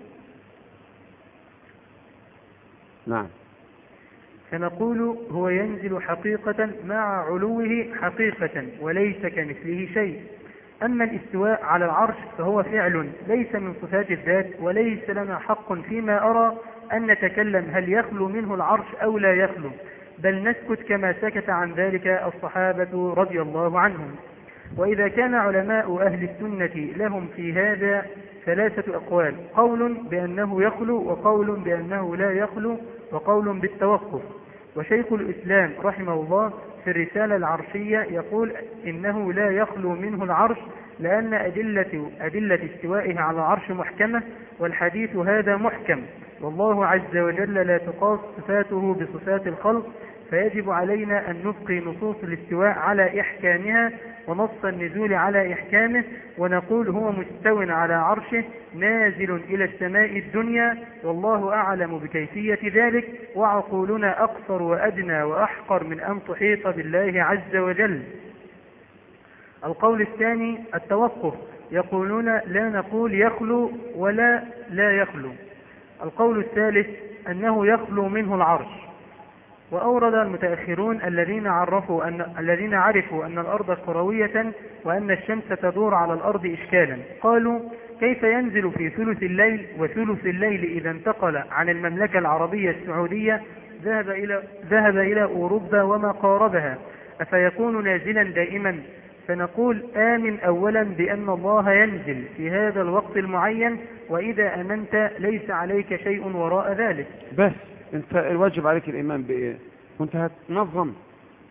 نعم. فنقول هو ينزل حقيقة مع علوه حقيقة وليس كمثله شيء. أما الاستواء على العرش فهو فعل ليس من صفات الذات، وليس لنا حق فيما أرى أن نتكلم هل يخلو منه العرش أو لا يخلو، بل نسكت كما سكت عن ذلك الصحابة رضي الله عنهم. وإذا كان علماء أهل السنة لهم في هذا ثلاثة أقوال: قول بأنه يخلو، وقول بأنه لا يخلو، وقول بالتوقف. وشيخ الإسلام رحمه الله في الرسالة العرشية يقول إنه لا يخلو منه العرش لأن أدلة, أدلة استوائه على العرش محكمة، والحديث هذا محكم، والله عز وجل لا تقاس صفاته بصفات الخلق، فيجب علينا أن نبقي نصوص الاستواء على إحكامها ونص النزول على إحكامه، ونقول هو مستو على عرشه نازل إلى السماء الدنيا، والله أعلم بكيفية ذلك، وعقولنا أقصر وأدنى وأحقر من أن تحيط بالله عز وجل. القول الثاني التوقف، يقولون لا نقول يخلو ولا لا يخلو. القول الثالث أنه يخلو منه العرش. وأورد المتأخرون الذين عرفوا أن الذين عرفوا أن الأرض كروية وأن الشمس تدور على الأرض إشكالا، قالوا كيف ينزل في ثلث الليل، وثلث الليل إذا انتقل عن المملكة العربية السعودية ذهب إلى ذهب إلى أوروبا وما قاربها، أفيكون نازلا دائما؟ فنقول آمن أولا بأن الله ينزل في هذا الوقت المعين، وإذا أمنت ليس عليك شيء وراء ذلك. بس انت الواجب عليك الإيمان بإيه؟ كنت هتنظم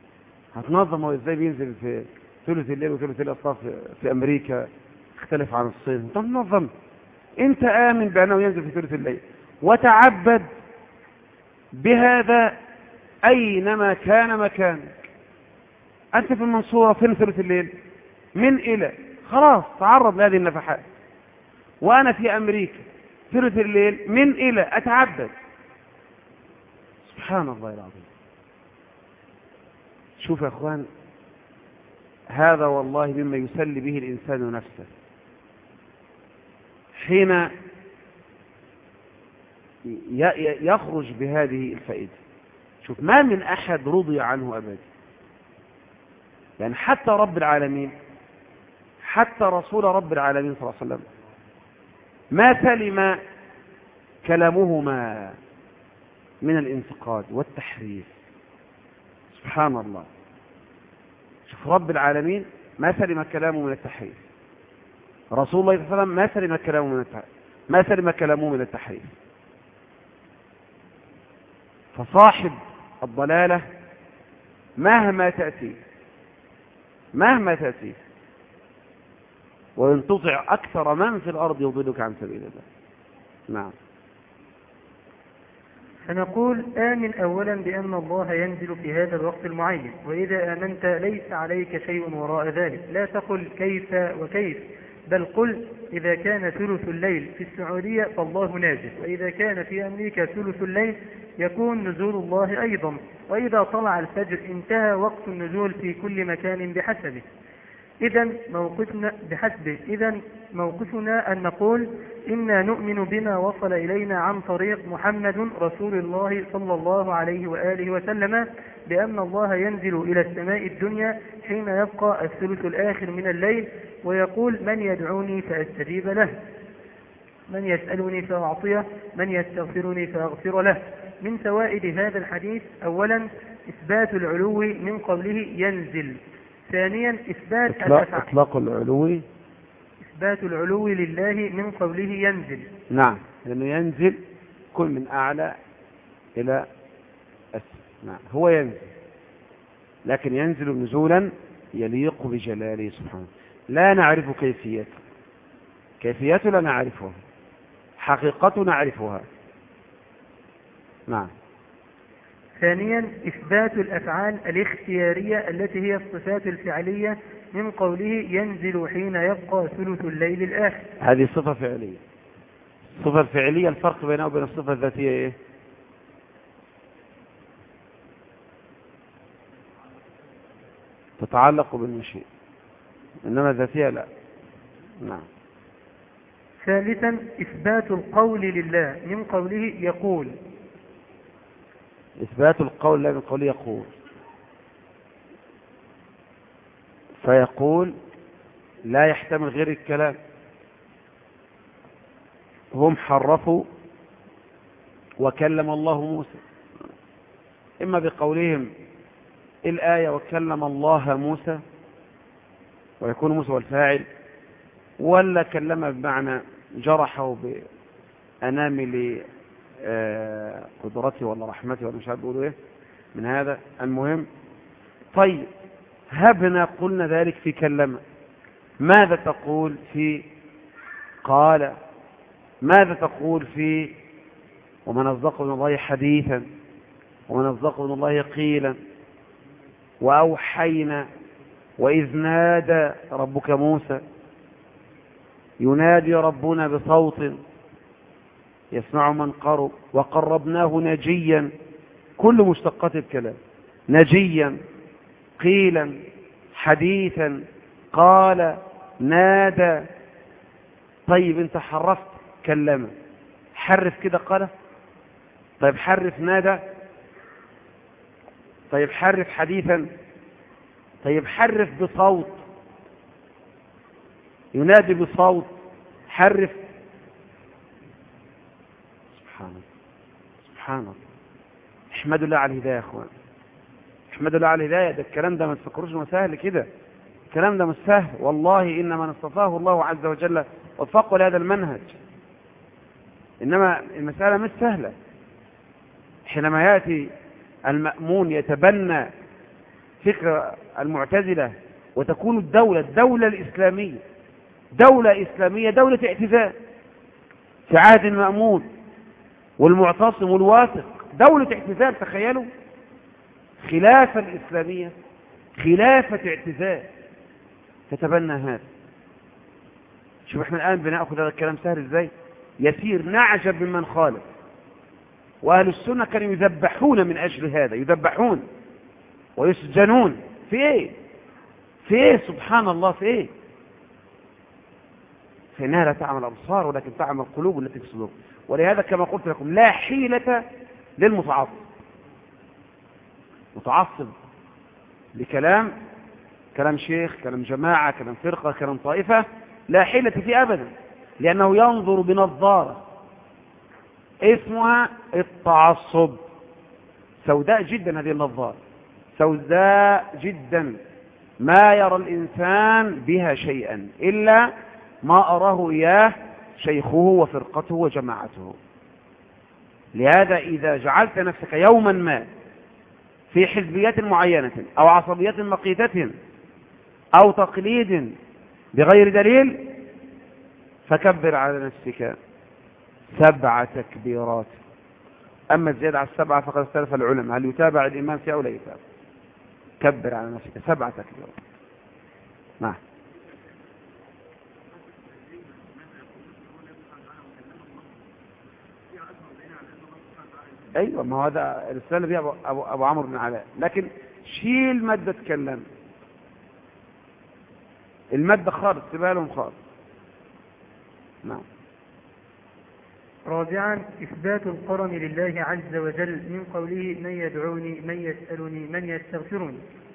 هتنظم هو ازاي بينزل في ثلث الليل وثلث الليل اصلا في, في امريكا اختلف عن الصين. انت منظم، انت امن بانه ينزل في ثلث الليل وتعبد بهذا اينما كان مكانك. انت في المنصورة فين ثلث الليل؟ من الى خلاص تعرض لهذه النفحات. وانا في امريكا ثلث الليل من الى اتعبد. سبحان الله العظيم. شوف يا اخوان، هذا والله مما يسلي به الانسان نفسه حين يخرج بهذه الفائدة. شوف، ما من احد رضي عنه ابدا، يعني حتى رب العالمين، حتى رسول رب العالمين صلى الله عليه وسلم ما سلم كلامهما من الانتقاد والتحريف. سبحان الله. شوف، رب العالمين ما سلم كلامه من التحريف، رسول الله صلى الله عليه وسلم ما سلم كلامه من التحريف، ما سلم كلامه من التحريف. فصاحب الضلالة مهما تأتي مهما تأتي وإن تطع أكثر من في الأرض يضلك عن سبيل الله. نعم. فنقول آمن أولا بأن الله ينزل في هذا الوقت المعين، وإذا آمنت ليس عليك شيء وراء ذلك. لا تقل كيف وكيف، بل قل إذا كان ثلث الليل في السعودية فالله نازل، وإذا كان في أمريكا ثلث الليل يكون نزول الله أيضا، وإذا طلع الفجر انتهى وقت النزول في كل مكان بحسبه. إذن موقفنا بحسبه إذن موقفنا أن نقول إنا نؤمن بما وصل إلينا عن طريق محمد رسول الله صلى الله عليه وآله وسلم بأن الله ينزل إلى السماء الدنيا حين يبقى الثلث الآخر من الليل ويقول من يدعوني فأستجيب له، من يسألني فأعطيه، من يستغفرني فأغفر له. من فوائد هذا الحديث أولا إثبات العلو من قوله ينزل. ثانيا إثبات إطلاق, إطلاق العلو إثبات العلو لله من قوله ينزل. نعم، لأنه ينزل كل من أعلى إلى أسفل. نعم، هو ينزل، لكن ينزل نزولا يليق بجلاله سبحانه. لا نعرف كيفيته، كيفيته لا نعرفها، حقيقته نعرفها. نعم. ثانيا إثبات الأفعال الاختيارية التي هي الصفات الفعلية من قوله ينزل حين يبقى ثلث الليل الآخر. هذه صفة فعلية. الصفة الفعلية الفرق بينها وبين الصفة الذاتية إيه؟ تتعلق بالمشيئة، إنما الذاتية لا. نعم. ثالثا إثبات القول لله من قوله يقول. إثبات القول لا من قوله يقول. فيقول لا يحتمل غير الكلام. هم حرفوا وكلم الله موسى، إما بقولهم الآية وكلم الله موسى ويكون موسى والفاعل، ولا كلم بمعنى جرحه بأنامل قدرته ولا رحمته ولا مش عارف بيقولوا ايه من هذا. المهم، طيب هبنا قلنا ذلك في كلمة، ماذا تقول في قال؟ ماذا تقول في ومن أصدق من الله حديثا ومن أصدق من الله قيلا؟ وأوحينا وإذ نادى ربك موسى، ينادي ربنا بصوت يسمع من قرب، وقربناه نجيا، كل مشتقات الكلام، نجيا، قيلا، حديثا، قال، نادى. طيب انت حرفت كلمة، حرف كده قال. طيب حرف نادى. طيب حرف حديثا. طيب حرف بصوت، ينادي بصوت، حرف. سبحان الله سبحان الله. احمدوا الله على الهداية يا اخوان، احمدوا الله على الهداية. ده الكلام ده ما تفكروش انه سهل كده، الكلام ده مش سهل والله. إنما من اصطفاه الله عز وجل وفقه لهذا المنهج، إنما المسألة مش سهلة. حينما يأتي المأمون يتبنى فكر المعتزلة، وتكون الدولة الدولة الإسلامية دولة إسلامية دولة اعتزال في عهد المأمون والمعتصم والواثق، دولة اعتزال. تخيلوا خلافة الإسلامية خلافة اعتزال تتبنى هذا. شوف احنا الآن بنأخذ هذا الكلام سهل ازاي، يسير، نعجب ممن خالف. وأهل السنة كانوا يذبحون من أجل هذا، يذبحون ويسجنون في ايه في ايه سبحان الله في ايه، فإنها لا تعمل الأبصار ولكن تعمل القلوب التي في الصدور. ولهذا كما قلت لكم لا حيلة للمتعصب، متعصب لكلام كلام شيخ، كلام جماعة، كلام فرقة، كلام طائفة، لا حيلة فيه أبدا، لأنه ينظر بنظارة اسمها التعصب، سوداء جدا هذه النظارة، سوداء جدا، ما يرى الإنسان بها شيئا إلا ما أراه إياه شيخه وفرقته وجماعته. لهذا إذا جعلت نفسك يوما ما في حزبية معينة أو عصبية مقيتة أو تقليد بغير دليل فكبر على نفسك سبع تكبيرات. أما الزيادة على السبعة فقد اختلف العلماء هل يتابع الإمام فيها أو لا يتابع. كبر على نفسك سبع تكبيرات. نعم. أيوة، ما هذا الرسالة بها أبو, أبو, أبو عمرو بن علاء، لكن شيل مادة تكلم، المادة خالص تبقى لهم خالص. نعم. رابعا إثبات القرن لله عز وجل من قوله من يدعوني من يسألني من يستغفرني.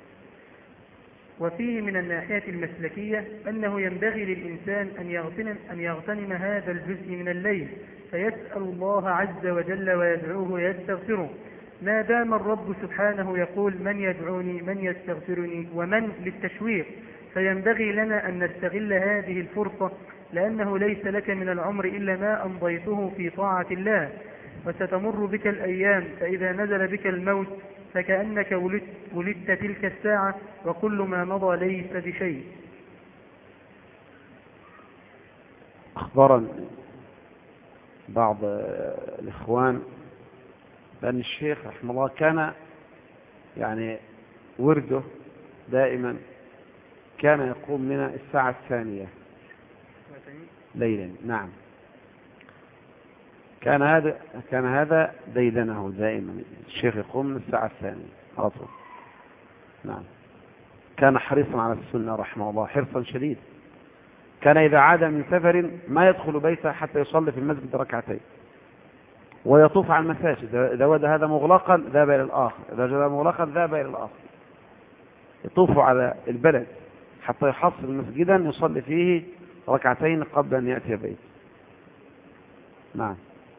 وفيه من الناحية المسلكية أنه ينبغي للإنسان أن يغتنم, أن يغتنم هذا الجزء من الليل فيسأل الله عز وجل ويدعوه ويستغفره، ما دام الرب سبحانه يقول من يدعوني من يستغفرني ومن للتشويق، فينبغي لنا أن نستغل هذه الفرصة، لأنه ليس لك من العمر إلا ما أمضيته في طاعة الله، وستمر بك الأيام، فإذا نزل بك الموت فكأنك ولدت, ولدت تلك الساعة وكل ما مضى ليس بشيء. أخبرني بعض الإخوان بأن الشيخ رحمه الله كان يعني ورده دائما كان يقوم من الساعة الثانية ليلا. نعم، كان هذا كان هذا ديدنه دائما، الشيخ يقوم من الساعة الثانية على طول. نعم، كان حريصا على السنة رحمه الله حرصا شديد. كان إذا عاد من سفر ما يدخل بيته حتى يصلي في المسجد ركعتين ويطوف على المساجد، إذا وجد هذا مغلقا ذهب إلى الآخر، إذا وجد مغلقا ذهب إلى الآخر، يطوف على البلد حتى يحصل مسجدا يصلي فيه ركعتين قبل أن يأتي بيت. نعم.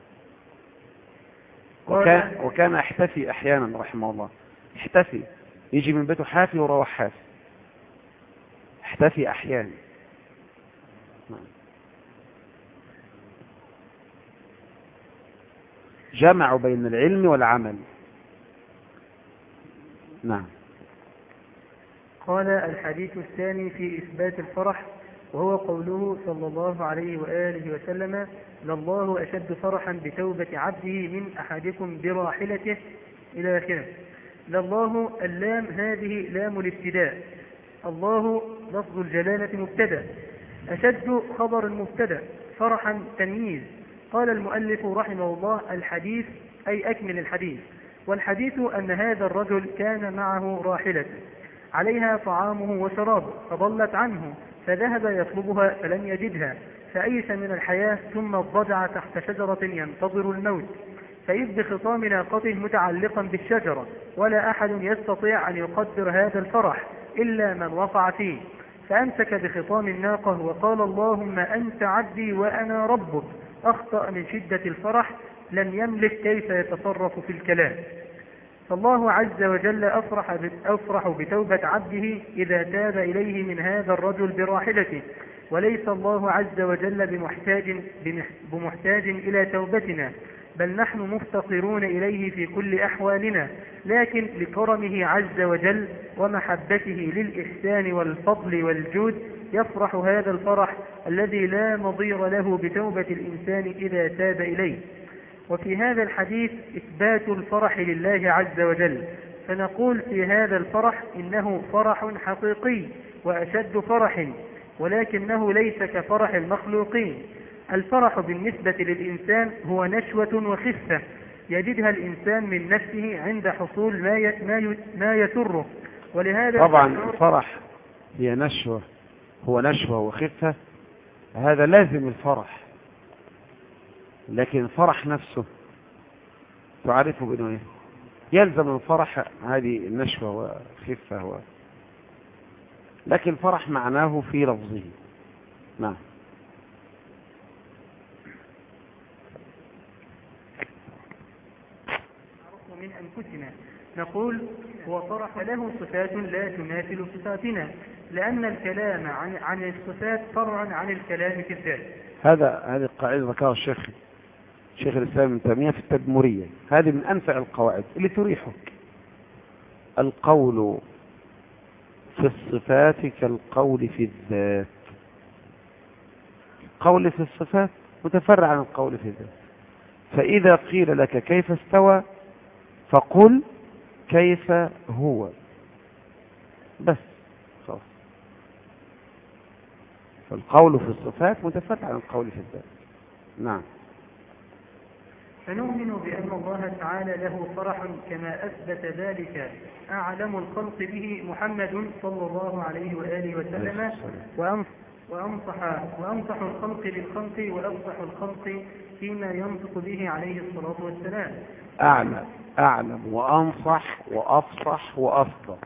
وكان, وكان احتفي أحيانا رحمه الله، احتفي يجي من بيته حافي وروح حافي، احتفي أحيانا. نعم. جمع بين العلم والعمل. نعم. قال الحديث الثاني في إثبات الفرح، وهو قوله صلى الله عليه وآله وسلم لله أشد فرحا بتوبة عبده من أحدكم براحلته إلى آخره. لله اللام هذه لام الابتداء، الله لفظ الجلالة مبتدأ، أشد خبر المبتدأ، فرحا تمييز. قال المؤلف رحمه الله الحديث أي أكمل الحديث، والحديث أن هذا الرجل كان معه راحلة عليها طعامه وشرابه فضلت عنه فذهب يطلبها فلم يجدها فأيس من الحياة، ثم اضطجع تحت شجرة ينتظر الموت، فإذ بخطام ناقته متعلقا بالشجرة، ولا أحد يستطيع أن يقدر هذا الفرح إلا من وقع فيه، فأمسك بخطام الناقة وقال اللهم أنت عبدي وأنا ربك، أخطأ من شدة الفرح لم يملك كيف يتصرف في الكلام. فالله عز وجل أفرح, أفرح بتوبة عبده إذا تاب إليه من هذا الرجل براحلته، وليس الله عز وجل بمحتاج, بمحتاج إلى توبتنا، بل نحن مفتقرون إليه في كل أحوالنا، لكن لكرمه عز وجل ومحبته للإحسان والفضل والجود يفرح هذا الفرح الذي لا نظير له بتوبة الإنسان إذا تاب إليه. وفي هذا الحديث إثبات الفرح لله عز وجل، فنقول في هذا الفرح إنه فرح حقيقي وأشد فرح، ولكنه ليس كفرح المخلوقين. الفرح بالنسبة للإنسان هو نشوة وخفة يجدها الإنسان من نفسه عند حصول ما ما ما يسره، ولهذا طبعا الفرح هي نشوة، هو نشوة وخفة، هذا لازم الفرح، لكن الفرح نفسه تعرفه بأنه إيه؟ يلزم الفرح هذه النشوة وخفة و... لكن الفرح معناه في لفظه. نعم. من أنفسنا نقول هو فرح له صفات لا تماثل صفاتنا، لأن الكلام عن عن الصفات فرع عن الكلام في الذات. هذا هذه القاعدة ذكرها الشيخ شيخ الإسلام ابن تيمية في التدمرية، هذه من أنفع القواعد اللي تريحك. القول في الصفات كالقول في الذات. القول في الصفات متفرع عن القول في الذات، فإذا قيل لك كيف استوى فقل كيف هو بس خلاص. فالقول في الصفات متفرع عن القول في الذات. نعم. فنؤمن بأن الله تعالى له فرح كما أثبت ذلك أعلم الخلق به محمد صلى الله عليه وآله وسلم، وأنصح, وأنصح الخلق للخلق وأفصح الخلق فيما ينطق به عليه الصلاة والسلام. أعلم أعلم وأنصح وأفصح وأصدق،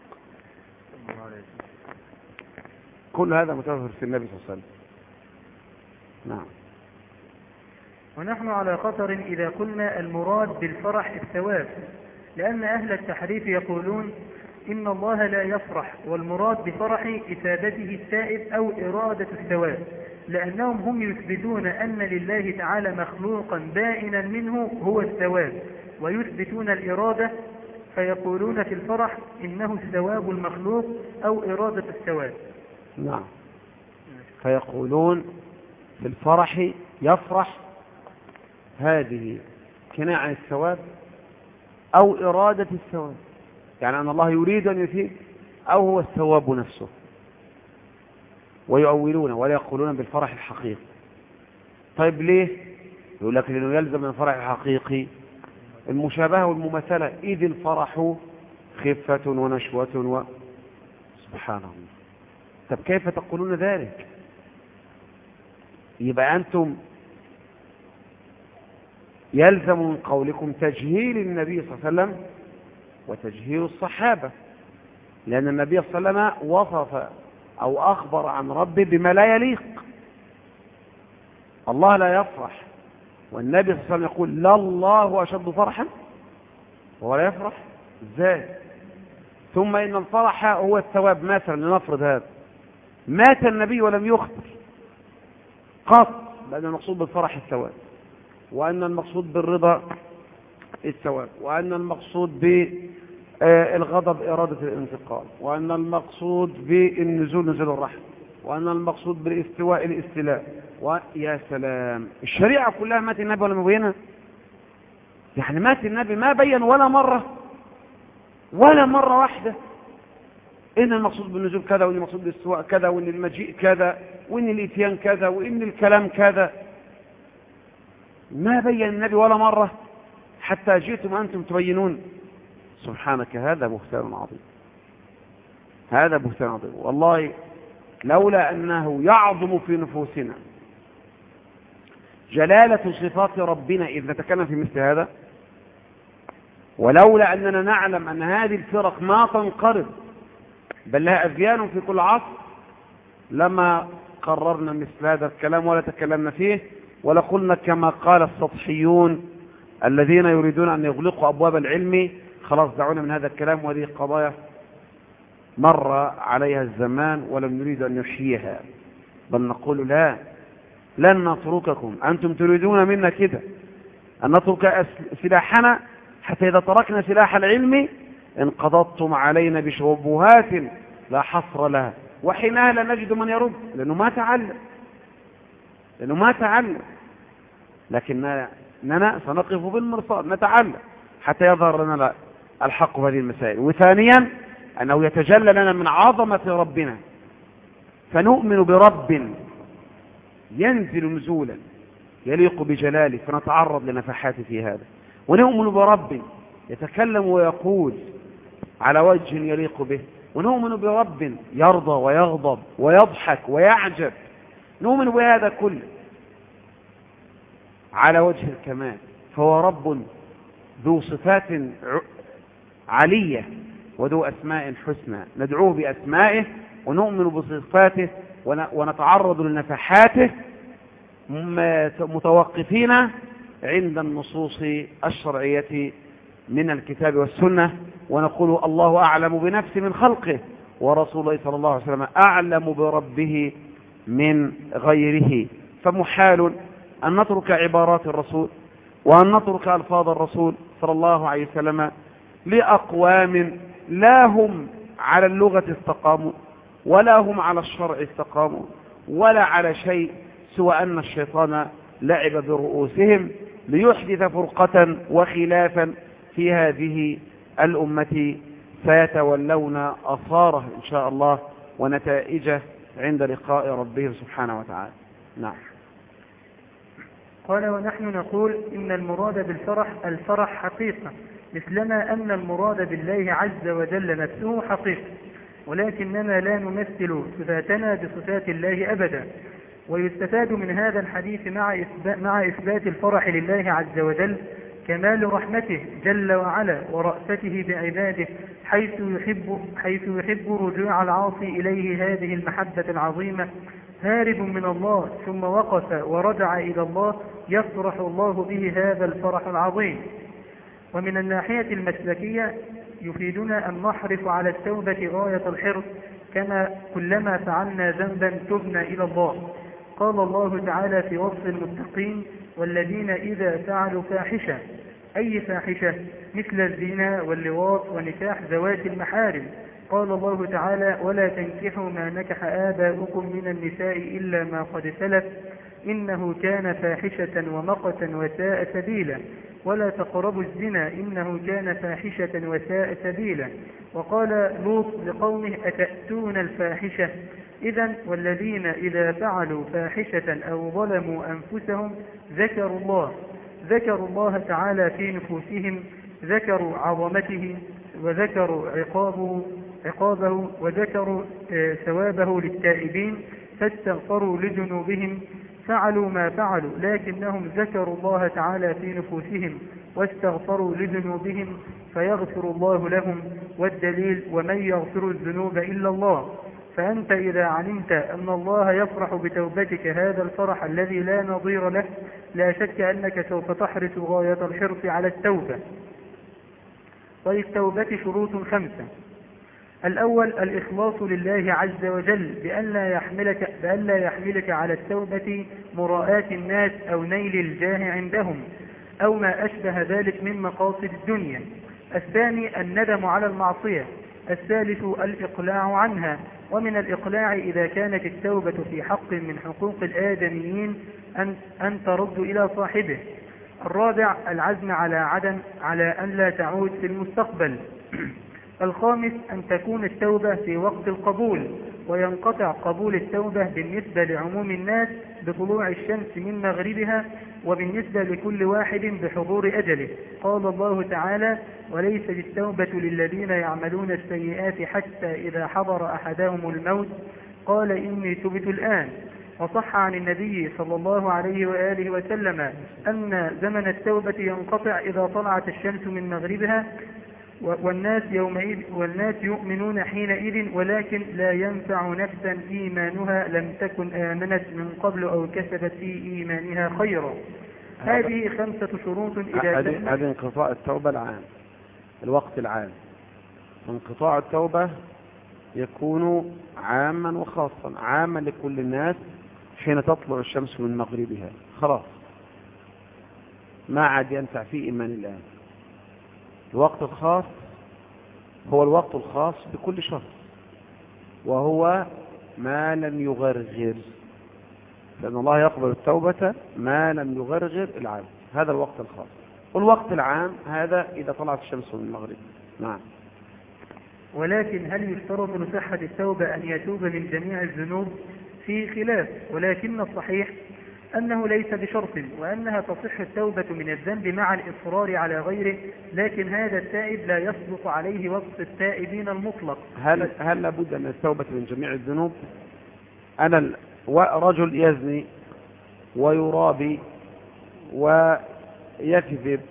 كل هذا متوفر في النبي صلى الله عليه وسلم. نعم. ونحن على خطر إذا قلنا المراد بالفرح الثواب، لأن أهل التحريف يقولون إن الله لا يفرح، والمراد بفرح إثابته التائب أو إرادة الثواب، لأنهم هم يثبتون أن لله تعالى مخلوقا بائنا منه هو الثواب، ويثبتون الإرادة فيقولون في الفرح إنه الثواب المخلوق أو إرادة الثواب. نعم. فيقولون في الفرح يفرح، هذه كناية عن الثواب أو إرادة الثواب، يعني أن الله يريد أن يثيب أو هو الثواب نفسه. ويؤولون ولا يقولون بالفرح الحقيقي. طيب ليه؟ يقول لك لأنه يلزم من الفرح الحقيقي المشابهة والمماثلة، إذ الفرح خفة ونشوة و... سبحان الله. طب كيف تقولون ذلك؟ يبقى أنتم يلزم من قولكم تجهيل النبي صلى الله عليه وسلم وتجهيل الصحابة، لأن النبي صلى الله عليه وسلم وصف أو أخبر عن ربه بما لا يليق. الله لا يفرح، والنبي صلى الله عليه وسلم يقول لا الله أشد فرحا وهو لا يفرح. ازاي؟ ثم إن الفرح هو الثواب. مثلا لنفرض هذا مات النبي ولم يخبر قط بأن المقصود بالفرح الثواب، وأن المقصود بالرضا الثواب، وأن المقصود بالغضب إرادة الانتقام، وأن المقصود بالنزول نزول الرحمة، وأن المقصود بالاستواء الاستلاء. ويا سلام، الشريعة كلها مات النبي ولا مبينها؟ يعني مات النبي ما بين ولا مرة ولا مرة واحدة إن المقصود بالنزول كذا، وإن المقصود بالاستواء كذا، وإن المجيء كذا، وإن الإتيان كذا، وإن الكلام كذا. ما بين النبي ولا مرة حتى جئتم أنتم تبينون. سبحانك، هذا بهتان عظيم، هذا بهتان عظيم والله. لولا أنه يعظم في نفوسنا جلالة صفات ربنا إذ نتكلم في مثل هذا، ولولا أننا نعلم أن هذه الفرق ما تنقرض بل لها أذيان في كل عصر، لما قررنا مثل هذا الكلام ولا تكلمنا فيه، ولا قلنا كما قال السطحيون الذين يريدون أن يغلقوا أبواب العلم خلاص دعونا من هذا الكلام، وهذه قضايا مر عليها الزمان ولم نريد أن نحييها، بل نقول لا، لن نترككم، أنتم تريدون منا كده، أن نترك سلاحنا حتى إذا تركنا سلاح العلم انقضضتم علينا بشبهات لا حصر لها، وحينها لا نجد من يرد، لأنه ما تعلم لأنه ما تعلم لكننا سنقف بالمرصاد نتعلم حتى يظهر لنا الحق في هذه المسائل. وثانيا أنه يتجلى لنا من عظمة ربنا، فنؤمن برب ينزل نزولا يليق بجلاله فنتعرض لنفحات في هذا، ونؤمن برب يتكلم ويقول على وجه يليق به، ونؤمن برب يرضى ويغضب ويضحك ويعجب، نؤمن بهذا كله على وجه الكمال. فهو رب ذو صفات علية وذو أسماء حسنى، ندعوه بأسمائه ونؤمن بصفاته ونتعرض لنفحاته متوقفين عند النصوص الشرعية من الكتاب والسنة، ونقول الله أعلم بنفسه من خلقه، ورسول الله صلى الله عليه وسلم أعلم بربه من غيره. فمحال أن نترك عبارات الرسول وأن نترك ألفاظ الرسول صلى الله عليه وسلم لأقوام لا هم على اللغة استقاموا ولا هم على الشرع استقاموا ولا على شيء سوى أن الشيطان لعب برؤوسهم ليحدث فرقة وخلافا في هذه الأمة سيتولون أثاره إن شاء الله ونتائجه عند لقاء ربهم سبحانه وتعالى. نعم. قال ونحن نقول إن المراد بالفرح الفرح حقيقة، مثلما أن المراد بالله عز وجل نفسه حقيقة، ولكننا لا نمثل صفاتنا بصفات الله أبدا. ويستفاد من هذا الحديث مع مع إثبات الفرح لله عز وجل كمال رحمته جل وعلا ورأفته بعباده، حيث يحب حيث يحب رجوع العاصي إليه هذه المحبة العظيمة، هارب من الله ثم وقف ورجع إلى الله يفرح الله به هذا الفرح العظيم. ومن الناحية المسلكية يفيدنا أن نحرص على التوبة غاية الحرص، كما كلما فعلنا ذنبا تبنا إلى الله. قال الله تعالى في وصف المتقين: والذين إذا فعلوا فاحشة، أي فاحشة؟ مثل الزنا واللواط ونكاح ذوات المحارم. قال الله تعالى: ولا تنكحوا ما نكح آباؤكم من النساء إلا ما قد سلف إنه كان فاحشة ومقتا وساء سبيلا، ولا تقربوا الزنا إنه كان فاحشة وساء سبيلا. وقال لوط لقومه: أتأتون الفاحشة؟ إذن والذين إذا فعلوا فاحشة أو ظلموا أنفسهم ذكروا الله ذكروا الله تعالى في نفوسهم، ذكروا عظمته وذكروا عقابه عقابه وذكروا ثوابه للتائبين فاستغفروا لذنوبهم، فعلوا ما فعلوا لكنهم ذكروا الله تعالى في نفوسهم واستغفروا لذنوبهم فيغفر الله لهم. والدليل: ومن يغفر الذنوب إلا الله. فأنت إذا علمت أن الله يفرح بتوبتك هذا الفرح الذي لا نظير له، لا شك أنك سوف تحرص غاية الحرص على التوبة. وللتوبة شروط خمسة: الأول الإخلاص لله عز وجل بأن لا يحملك, بأن لا يحملك على التوبة مراءاة الناس أو نيل الجاه عندهم أو ما أشبه ذلك من مقاصد الدنيا. الثاني الندم على المعصية. الثالث الإقلاع عنها، ومن الإقلاع إذا كانت التوبة في حق من حقوق الآدميين أن, أن ترد إلى صاحبه. الرابع العزم على عدم على أن لا تعود في المستقبل. الخامس أن تكون التوبة في وقت القبول، وينقطع قبول التوبة بالنسبة لعموم الناس بطلوع الشمس من مغربها، وبالنسبة لكل واحد بحضور أجله. قال الله تعالى: وليست التوبة للذين يعملون السيئات حتى إذا حضر أحدهم الموت قال إني تبت الآن. وصح عن النبي صلى الله عليه وآله وسلم أن زمن التوبة ينقطع إذا طلعت الشمس من مغربها، والناس يومئذ والناس يؤمنون حينئذ، ولكن لا ينفع نفسا إيمانها لم تكن آمنت من قبل أو كسبت في إيمانها خيرا. هذه خمسة شروط. إذا هذه انقطاع التوبة العام، الوقت العام. انقطاع التوبة يكون عاما وخاصا. عاما لكل الناس حين تطلع الشمس من مغربها، خلاص ما عاد ينفع فيه إيمان الآن. الوقت الخاص هو الوقت الخاص بكل شخص، وهو ما لم يغرغر، لأن الله يقبل التوبة ما لم يغرغر العبد. هذا الوقت الخاص. والوقت العام هذا إذا طلعت الشمس من المغرب. نعم. ولكن هل يشترط لصحة التوبة أن يتوب من جميع الذنوب؟ في خلاف، ولكن الصحيح أنه ليس بشرط، وأنها تصح التوبة من الذنب مع الإصرار على غيره، لكن هذا التائب لا يصدق عليه وصف التائبين المطلق. هل هل لابد من التوبة من جميع الذنوب؟ أنا رجل يزني ويرابي ويكذب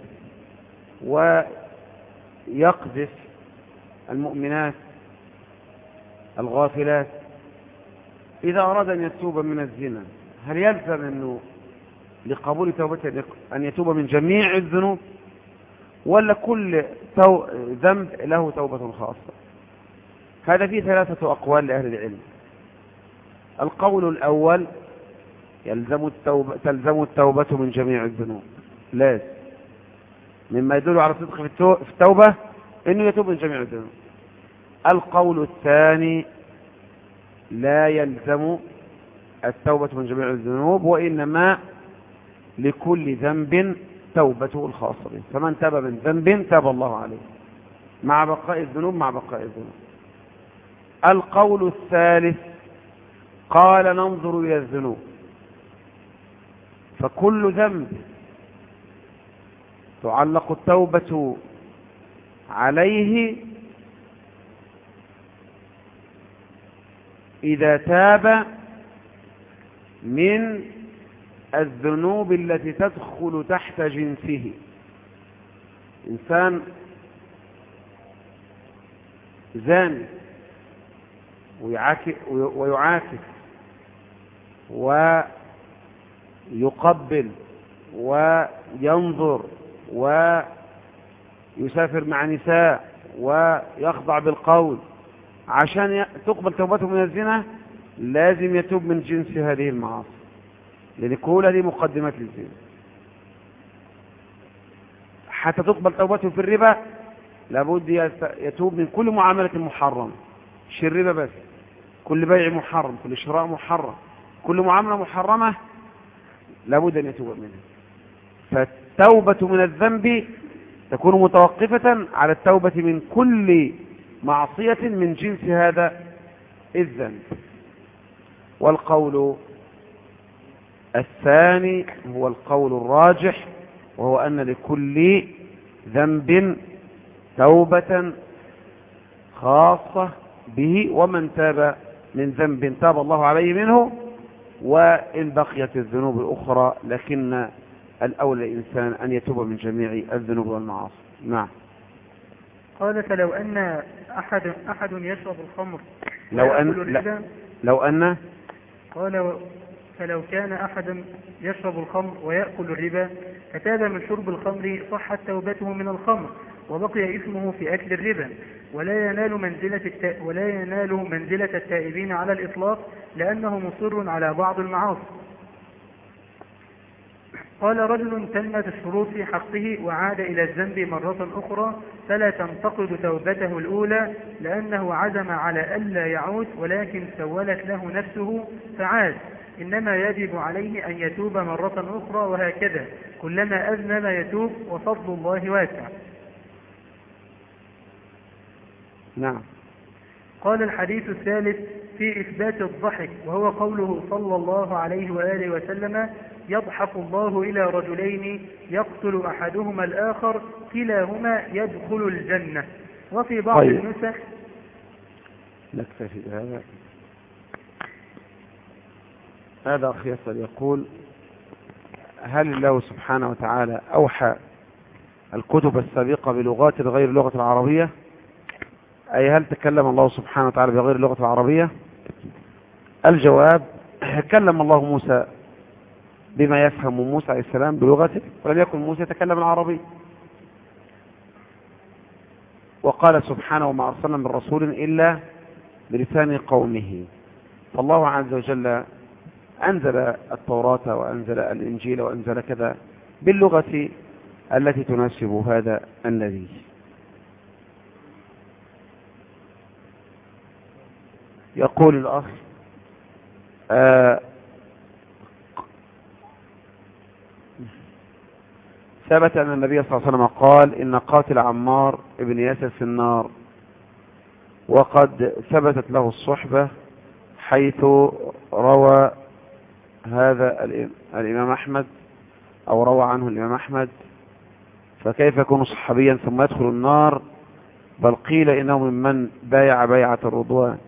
ويقذف المؤمنات الغافلات، إذا أراد أن يتوب من الزنا هل يلزم أنه لقبول توبته أن يتوب من جميع الذنوب، ولا كل تو... ذنب له توبة خاصة؟ هذا فيه ثلاثة أقوال لأهل العلم. القول الأول يلزم التوبة تلزم التوبة من جميع الذنوب، لازم، مما يدل على صدق في التوبة أنه يتوب من جميع الذنوب. القول الثاني لا يلزم التوبة من جميع الذنوب، وإنما لكل ذنب توبته الخاصة به، فمن تاب من ذنب تاب الله عليه مع بقاء الذنوب مع بقاء الذنوب. القول الثالث قال ننظر إلى الذنوب، فكل ذنب تعلق التوبة عليه إذا تاب من الذنوب التي تدخل تحت جنسه. إنسان زاني ويعاكس ويقبل وينظر ويسافر مع نساء ويخضع بالقول، عشان تقبل توبته من الزنا لازم يتوب من جنس هذه المعاصي، لأن كل هذه مقدمات للزنا. حتى تقبل توبته في الربا لابد يتوب من كل معاملة محرمة، مش الربا بس، كل بيع محرم، كل شراء محرم، كل معاملة محرمة لابد أن يتوب منها. فالتوبة من الذنب تكون متوقفة على التوبة من كل معصية من جنس هذا الذنب. والقول الثاني هو القول الراجح، وهو أن لكل ذنب توبة خاصة به، ومن تاب من ذنب تاب الله عليه منه، وإن بقيت الذنوب الأخرى لكن الأولى الإنسان أن يتوب من جميع الذنوب والمعاصي. نعم. قال فلو أن أحد أحد يشرب الخمر لو أن لو أن قال فلو كان أحد يشرب الخمر ويأكل الربا فتاب من شرب الخمر صحت توبته من الخمر، وبقي اسمه في أكل الربا، ولا ينال منزلة التا... ولا ينال منزلة التائبين على الإطلاق، لأنه مصر على بعض المعاصي. قال رجل تمت الشروط في حقه وعاد إلى الذنب مرة أخرى فلا تنتقد توبته الأولى، لأنه عزم على ألا يعود، ولكن سولت له نفسه فعاد، إنما يجب عليه أن يتوب مرة أخرى، وهكذا كلما أذنب يتوب، وفضل الله واسع. نعم. قال الحديث الثالث في إثبات الضحك، وهو قوله صلى الله عليه وآله وسلم: يضحك الله إلى رجلين يقتل أحدهما الآخر كلاهما يدخل الجنة. وفي بعض طيب. النسخ نكتفي بهذا. هذا أخي يسأل يقول: هل الله سبحانه وتعالى أوحى الكتب السابقة بلغات غير اللغة العربية؟ أي هل تكلم الله سبحانه وتعالى بغير اللغة العربية؟ الجواب: كلم الله موسى بما يفهم موسى عليه السلام بلغته، ولم يكن موسى يتكلم العربي. وقال سبحانه: وما أرسلنا من رسول إلا بلسان قومه. فالله عز وجل أنزل التوراة وأنزل الإنجيل وأنزل كذا باللغة التي تناسب هذا النبي. يقول الأخ آه ثبت أن النبي صلى الله عليه وسلم قال إن قاتل عمار ابن ياسر في النار، وقد ثبتت له الصحبة حيث روى هذا الإمام أحمد أو روى عنه الإمام أحمد، فكيف يكون صحابيا ثم يدخل النار؟ بل قيل إنه ممن بايع بيعة الرضوان.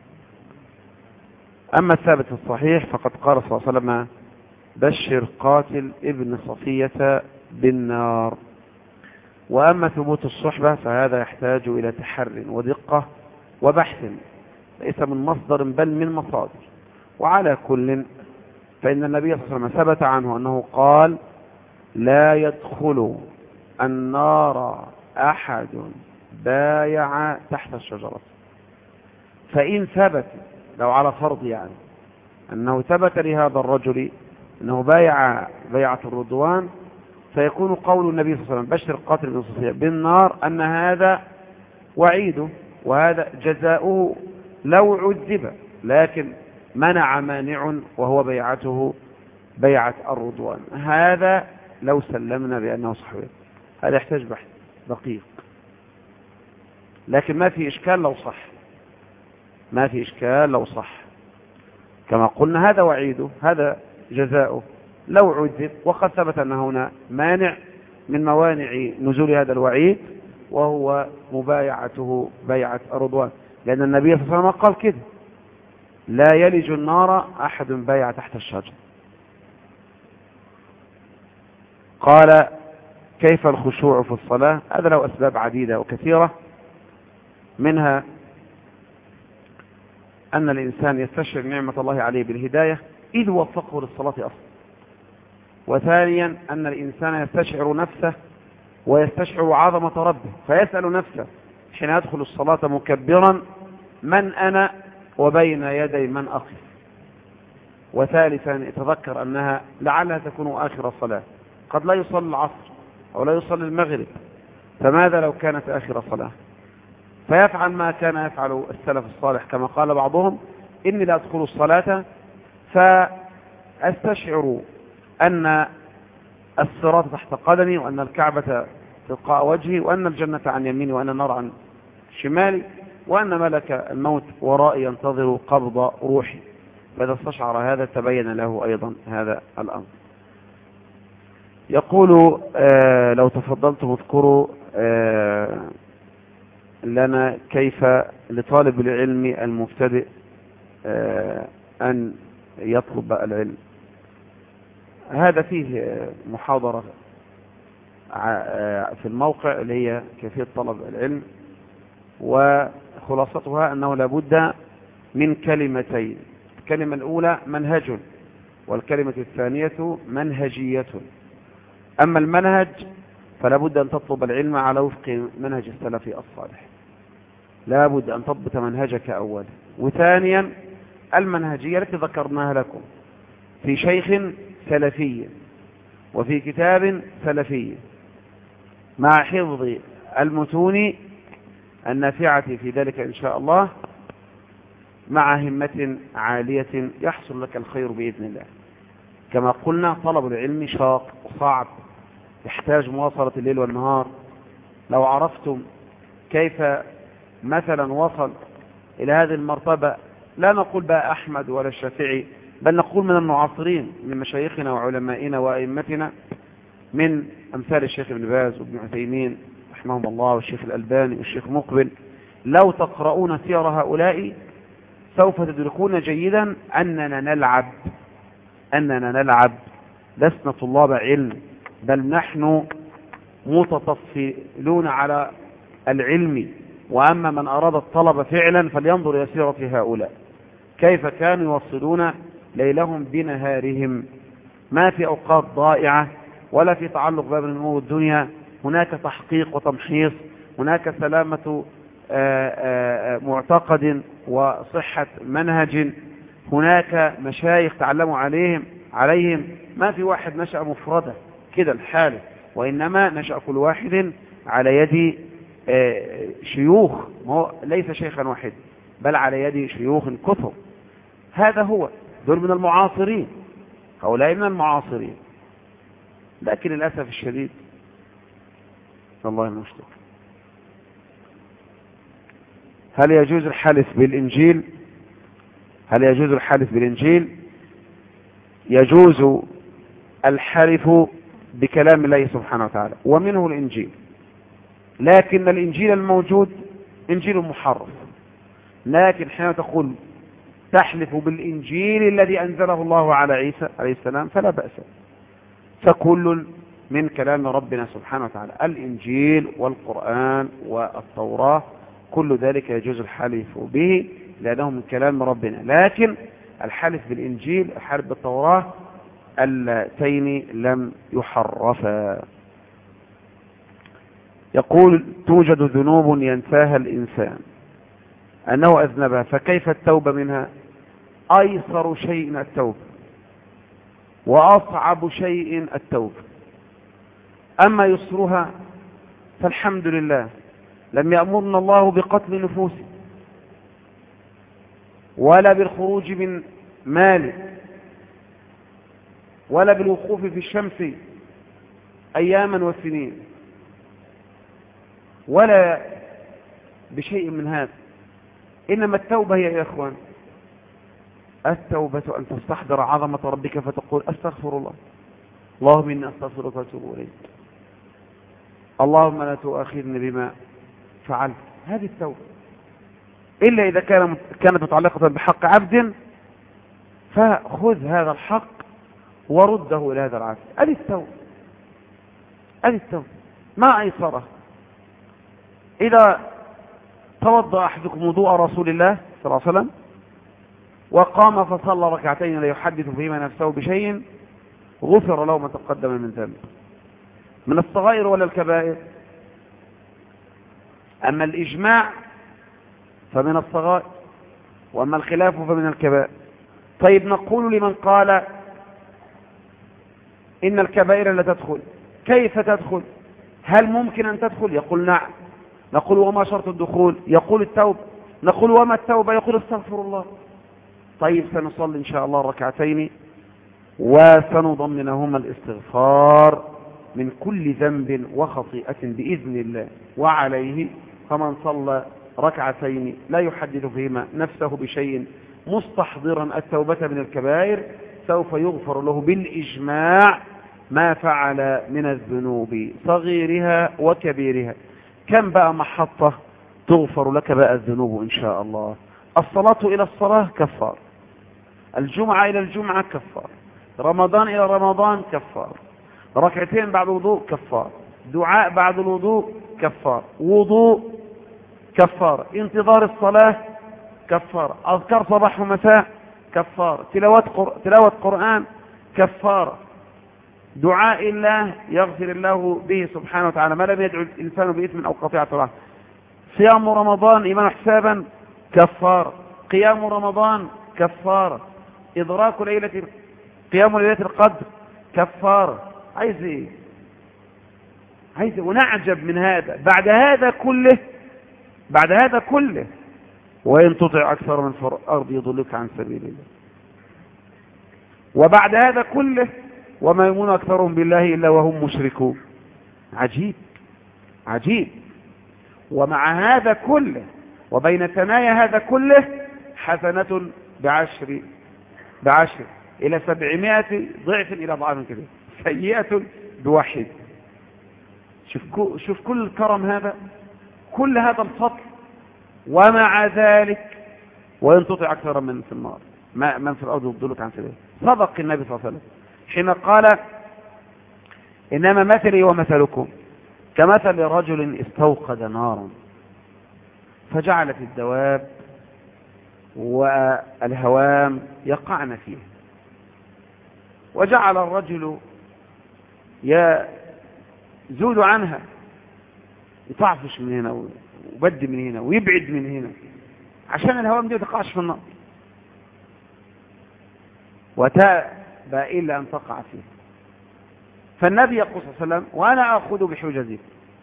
أما الثابت الصحيح فقد قال صلى الله عليه وسلم بشر قاتل ابن صفية بالنار. وأما ثبوت الصحبة فهذا يحتاج إلى تحر ودقة وبحث، ليس من مصدر بل من مصادر. وعلى كل فإن النبي صلى الله عليه وسلم ثبت عنه أنه قال لا يدخل النار أحد بايع تحت الشجرة. فإن ثبت، لو على فرض يعني أنه ثبت لهذا الرجل أنه بايع بيعة الرضوان، فيكون قول النبي صلى الله عليه وسلم بشر قاتل ابن صفية بالنار أن هذا وعيده وهذا جزاؤه لو عذب، لكن منع مانع وهو بيعته بيعة الرضوان. هذا لو سلمنا بأنه صحيح، هذا يحتاج بحث دقيق، لكن ما في إشكال لو صح، ما في إشكال لو صح كما قلنا هذا وعيده هذا جزاؤه لو عذب، وقد ثبت أن هنا مانع من موانع نزول هذا الوعيد وهو مبايعته بيعة الرضوان، لأن النبي صلى الله عليه وسلم قال كده لا يلج النار أحد بايع تحت الشجر. قال كيف الخشوع في الصلاة؟ هذا له أسباب عديدة وكثيرة، منها أن الإنسان يستشعر نعمة الله عليه بالهداية إذ وفقه للصلاة أصلا. وثانيا أن الإنسان يستشعر نفسه ويستشعر عظمة ربه فيسأل نفسه حين يدخل الصلاة مكبرا من أنا وبين يدي من أقف. وثالثا يتذكر أنها لعلها تكون آخر صلاة، قد لا يصلي العصر أو لا يصلي المغرب، فماذا لو كانت آخر صلاة؟ فيفعل ما كان يفعل السلف الصالح كما قال بعضهم إني لا أدخل الصلاة فأستشعر أن الصراط تحت قدمي وأن الكعبة تلقاء وجهي وأن الجنة عن يميني وأن النار عن شمالي وأن ملك الموت ورائي ينتظر قبض روحي. فإذا استشعر هذا تبين له أيضا هذا الأمر. يقول آه لو تفضلتم اذكروا آه لنا كيف لطالب العلم المبتدئ آه أن يطلب العلم. هذا فيه محاضرة في الموقع اللي هي كيفية طلب العلم، وخلاصتها أنه لابد من كلمتين، الكلمة الأولى منهج والكلمة الثانية منهجية. أما المنهج فلابد أن تطلب العلم على وفق منهج السلف الصالح، لابد أن تضبط منهجك أولا. وثانيا المنهجية التي ذكرناها لكم في شيخ سلفي وفي كتاب سلفي مع حفظ المتون النافعة في ذلك إن شاء الله، مع همة عالية يحصل لك الخير بإذن الله. كما قلنا طلب العلم شاق وصعب، يحتاج مواصلة الليل والنهار. لو عرفتم كيف مثلا وصل إلى هذه المرتبة، لا نقول بقى أحمد ولا الشافعي، بل نقول من المعاصرين من مشايخنا وعلمائنا وأئمتنا، من أمثال الشيخ ابن باز وابن عثيمين رحمهم الله والشيخ الألباني والشيخ مقبل. لو تقرؤون سير هؤلاء سوف تدركون جيدا أننا نلعب أننا نلعب لسنا طلاب علم، بل نحن متطفلون على العلم. وأما من أراد الطلب فعلا فلينظر إلى سيرة هؤلاء كيف كانوا يوصلون ليلهم بنهارهم، ما في أوقات ضائعة ولا في تعلق باب الأمور الدنيا، هناك تحقيق وتمحيص، هناك سلامة معتقد وصحة منهج، هناك مشايخ تعلموا عليهم عليهم ما في واحد نشأ مفردة كده الحالة، وإنما نشأ كل واحد على يد شيوخ، ليس شيخا واحد بل على يد شيوخ كثر. هذا هو، دول من المعاصرين، هؤلاء من المعاصرين. لكن للأسف الشديد الله المستعان. هل يجوز الحلف بالإنجيل؟ هل يجوز الحلف بالإنجيل؟ يجوز الحلف بكلام الله سبحانه وتعالى ومنه الإنجيل، لكن الإنجيل الموجود إنجيل محرف. لكن حين تقول تحلف بالإنجيل الذي أنزله الله على عيسى عليه السلام فلا بأس، فكل من كلام ربنا سبحانه وتعالى، الإنجيل والقرآن والتوراة كل ذلك يجوز الحلف به لأنه من كلام ربنا. لكن الحلف بالإنجيل الحلف بالتوراة اللتين لم يحرفا. يقول توجد ذنوب ينساها الإنسان أنه أذنبها، فكيف التوبة منها؟ أيسر شيء التوبة وأصعب شيء التوبة. أما يسرها فالحمد لله، لم يأمرنا الله بقتل نفوس ولا بالخروج من مال ولا بالوقوف في الشمس أياما وسنين ولا بشيء من هذا. إنما التوبة هي يا إخوان، التوبة أن تستحضر عظمة ربك فتقول أستغفر الله، اللهم إني أستغفرك وأتوب إليك، اللهم لا تؤاخذني بما فعلت. هذه التوبة، إلا إذا كان كانت متعلقة بحق عبد فخذ هذا الحق ورده إلى هذا العبد. هذه التوبة، هذه التوبة ما أيسره. إذا توضأ أحدكم وضوء رسول الله صلى الله عليه وسلم وقام فصلى ركعتين لا يحدث فيهما نفسه بشيء غفر له ما تقدم من ذنبه، من الصغائر ولا الكبائر. أما الإجماع فمن الصغائر، وأما الخلاف فمن الكبائر. طيب نقول لمن قال إن الكبائر لا تدخل، كيف تدخل؟ هل ممكن أن تدخل؟ يقول نعم. نقول وما شرط الدخول؟ يقول التوبة. نقول وما التوبة؟ يقول استغفر الله. طيب سنصلي إن شاء الله ركعتين وسنضمنهما الاستغفار من كل ذنب وخطيئة بإذن الله، وعليه فمن صلى ركعتين لا يحدث فيهما نفسه بشيء مستحضرا التوبة من الكبائر سوف يغفر له بالإجماع ما فعل من الذنوب صغيرها وكبيرها. كم بقى محطة تغفر لك بقى الذنوب إن شاء الله؟ الصلاة إلى الصلاة كفار، الجمعة إلى الجمعة كفار، رمضان إلى رمضان كفار، ركعتين بعد الوضوء كفار، دعاء بعد الوضوء كفار، وضوء كفار، انتظار الصلاة كفار، أذكار صباح ومساء كفار، تلاوة قر... تلاوة قرآن كفار، دعاء الله يغفر الله به سبحانه وتعالى ما لم يدعو الإنسان بإثم أو قطيعة رحم، صيام رمضان إيمان حسابا كفار، قيام رمضان كفار، إدراك ليلة قيام ليلة القدر كفار. عايز ايه؟ عايز إيه؟ ونعجب من هذا. بعد هذا كله بعد هذا كله وإن تطع أكثر من في الأرض يضلك عن سبيل الله. وبعد هذا كله وما يؤمن أكثرهم بالله إلا وهم مشركون. عجيب عجيب. ومع هذا كله وبين ثنايا هذا كله حسنة بعشر بعشر إلى سبعمائة ضعف إلى أضعاف كده، سيئة بواحد. شوف شوف كل الكرم هذا، كل هذا الفضل، ومع ذلك وإن تطع أكثر من في النار ما من في الأرض يضلك عن سبيله. صدق النبي صلى الله عليه وسلم حين قال إنما مثلي ومثلكم كمثل رجل استوقد نارا فجعلت الدواب والهوام يقعن فيه، وجعل الرجل يزود عنها، يطعفش من هنا ويبد من هنا ويبعد من هنا عشان الهوام دي تقعش في النار، وتأبى إلا أن تقع فيه. فالنبي يقول صلى الله عليه وسلم وأنا أخذ بحجزه،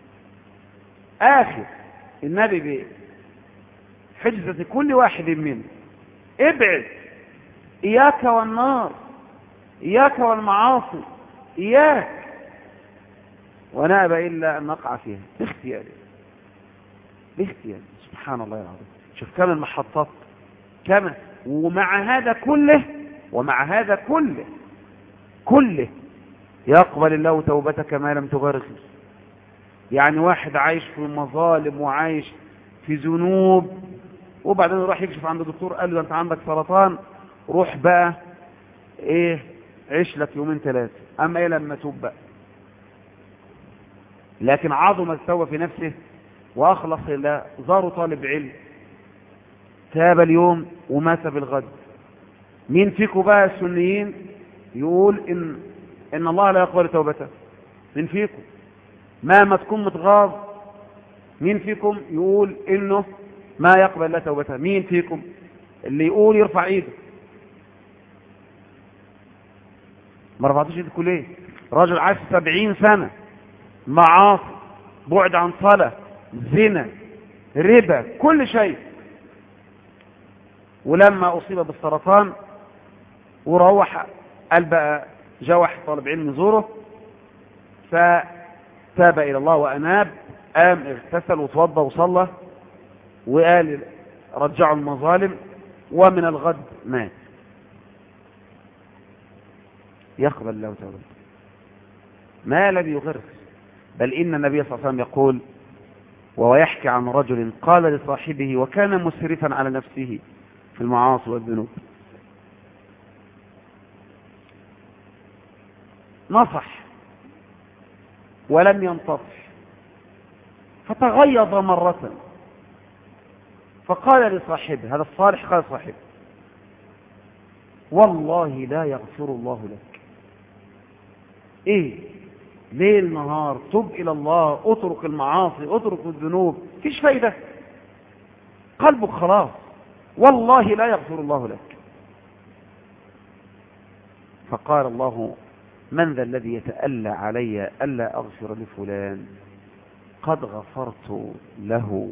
آخر النبي بحجزة كل واحد منه، ابعد، إياك والنار، إياك والمعاصي، إياك، ونأبى إلا أن نقع فيها باختياري باختياري. سبحان الله العظيم، شوف كم المحطات، كم. ومع هذا كله ومع هذا كله كله يقبل الله توبتك ما لم تغرغر. يعني واحد عايش في مظالم وعايش في ذنوب، وبعدين يروح يكشف عند الدكتور قال له انت عندك سرطان، روح بقى ايه عيش لك يومين ثلاثه، اما ايه لما توب بقى. لكن عظم التوبه في نفسه واخلص لله، زاره طالب علم تاب اليوم ومات بالغد. مين فيكم بقى السنيين يقول ان ان الله لا يقبل توبته؟ مين فيكم مهما تكون متغاظ؟ مين فيكم يقول انه ما يقبل الله توبته؟ مين فيكم اللي يقول يرفع ايده؟ ما رفعتوش ايدكم ليه؟ راجل عاش سبعين سنة معاصي، بعد عن صلاة، زنا، ربا، كل شيء، ولما أصيب بالسرطان وروح قال بقى جاء واحد طالب علم يزوره فتاب إلى الله وأناب، قام اغتسل وتوضى وصلى وقال رجعوا المظالم، ومن الغد مات. يقبل الله توبته ما الذي يغرق؟ بل إن النبي صلى الله عليه وسلم يقول وهو يحكي عن رجل قال لصاحبه وكان مسرفا على نفسه في المعاصي والذنوب، نصح ولم ينتصح فتغيظ مرة، فقال لصاحبه، هذا الصالح قال صاحبه والله لا يغفر الله لك. ايه ليل نهار تب الى الله، اترك المعاصي، اترك الذنوب، فيش فايدة، قلبك خلاص، والله لا يغفر الله لك. فقال الله من ذا الذي يتألى علي ألا أغفر لفلان؟ قد غفرت له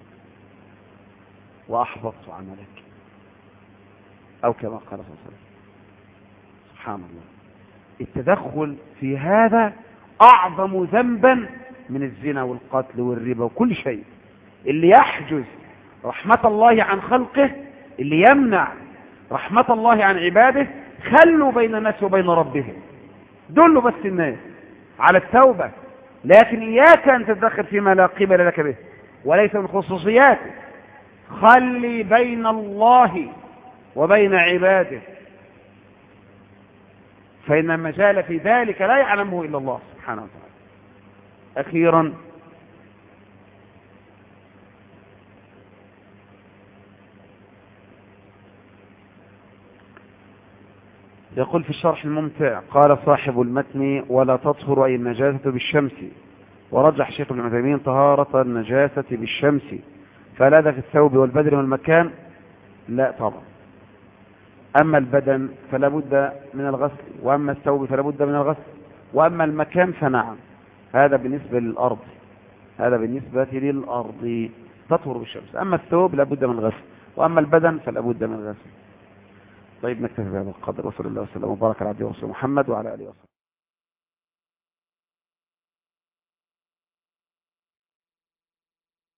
وأحبطت عملك، أو كما قال صلى الله عليه وسلم. سبحان الله، التدخل في هذا أعظم ذنبا من الزنا والقتل والربا وكل شيء. اللي يحجز رحمة الله عن خلقه، اللي يمنع رحمة الله عن عباده، خلوا بين الناس وبين ربهم، دلوا بس الناس على التوبة، لكن إياك أن تتدخل فيما لا قبل لك به وليس من خصوصياته. خلي بين الله وبين عباده، فإن المجال في ذلك لا يعلمه إلا الله سبحانه وتعالى. أخيرا يقول في الشرح الممتع قال صاحب المتن ولا تطهر أي النجاسة بالشمس، ورجح شيخ ابن عثيمين طهارة النجاسة بالشمس، فلا في الثوب والبدن والمكان لا طبعا. أما البدن فلا بد من الغسل، وأما الثوب فلا بد من الغسل، وأما المكان فنعم. هذا بالنسبة للأرض، هذا بالنسبة للأرض تطهر بالشمس. أما الثوب لا بد من غسل، وأما البدن فلا بد من غسل. طيب نكتفي بهذا القدر، وصلى الله وسلم وبارك على عبده ورسوله محمد وعلى آله وصحبه.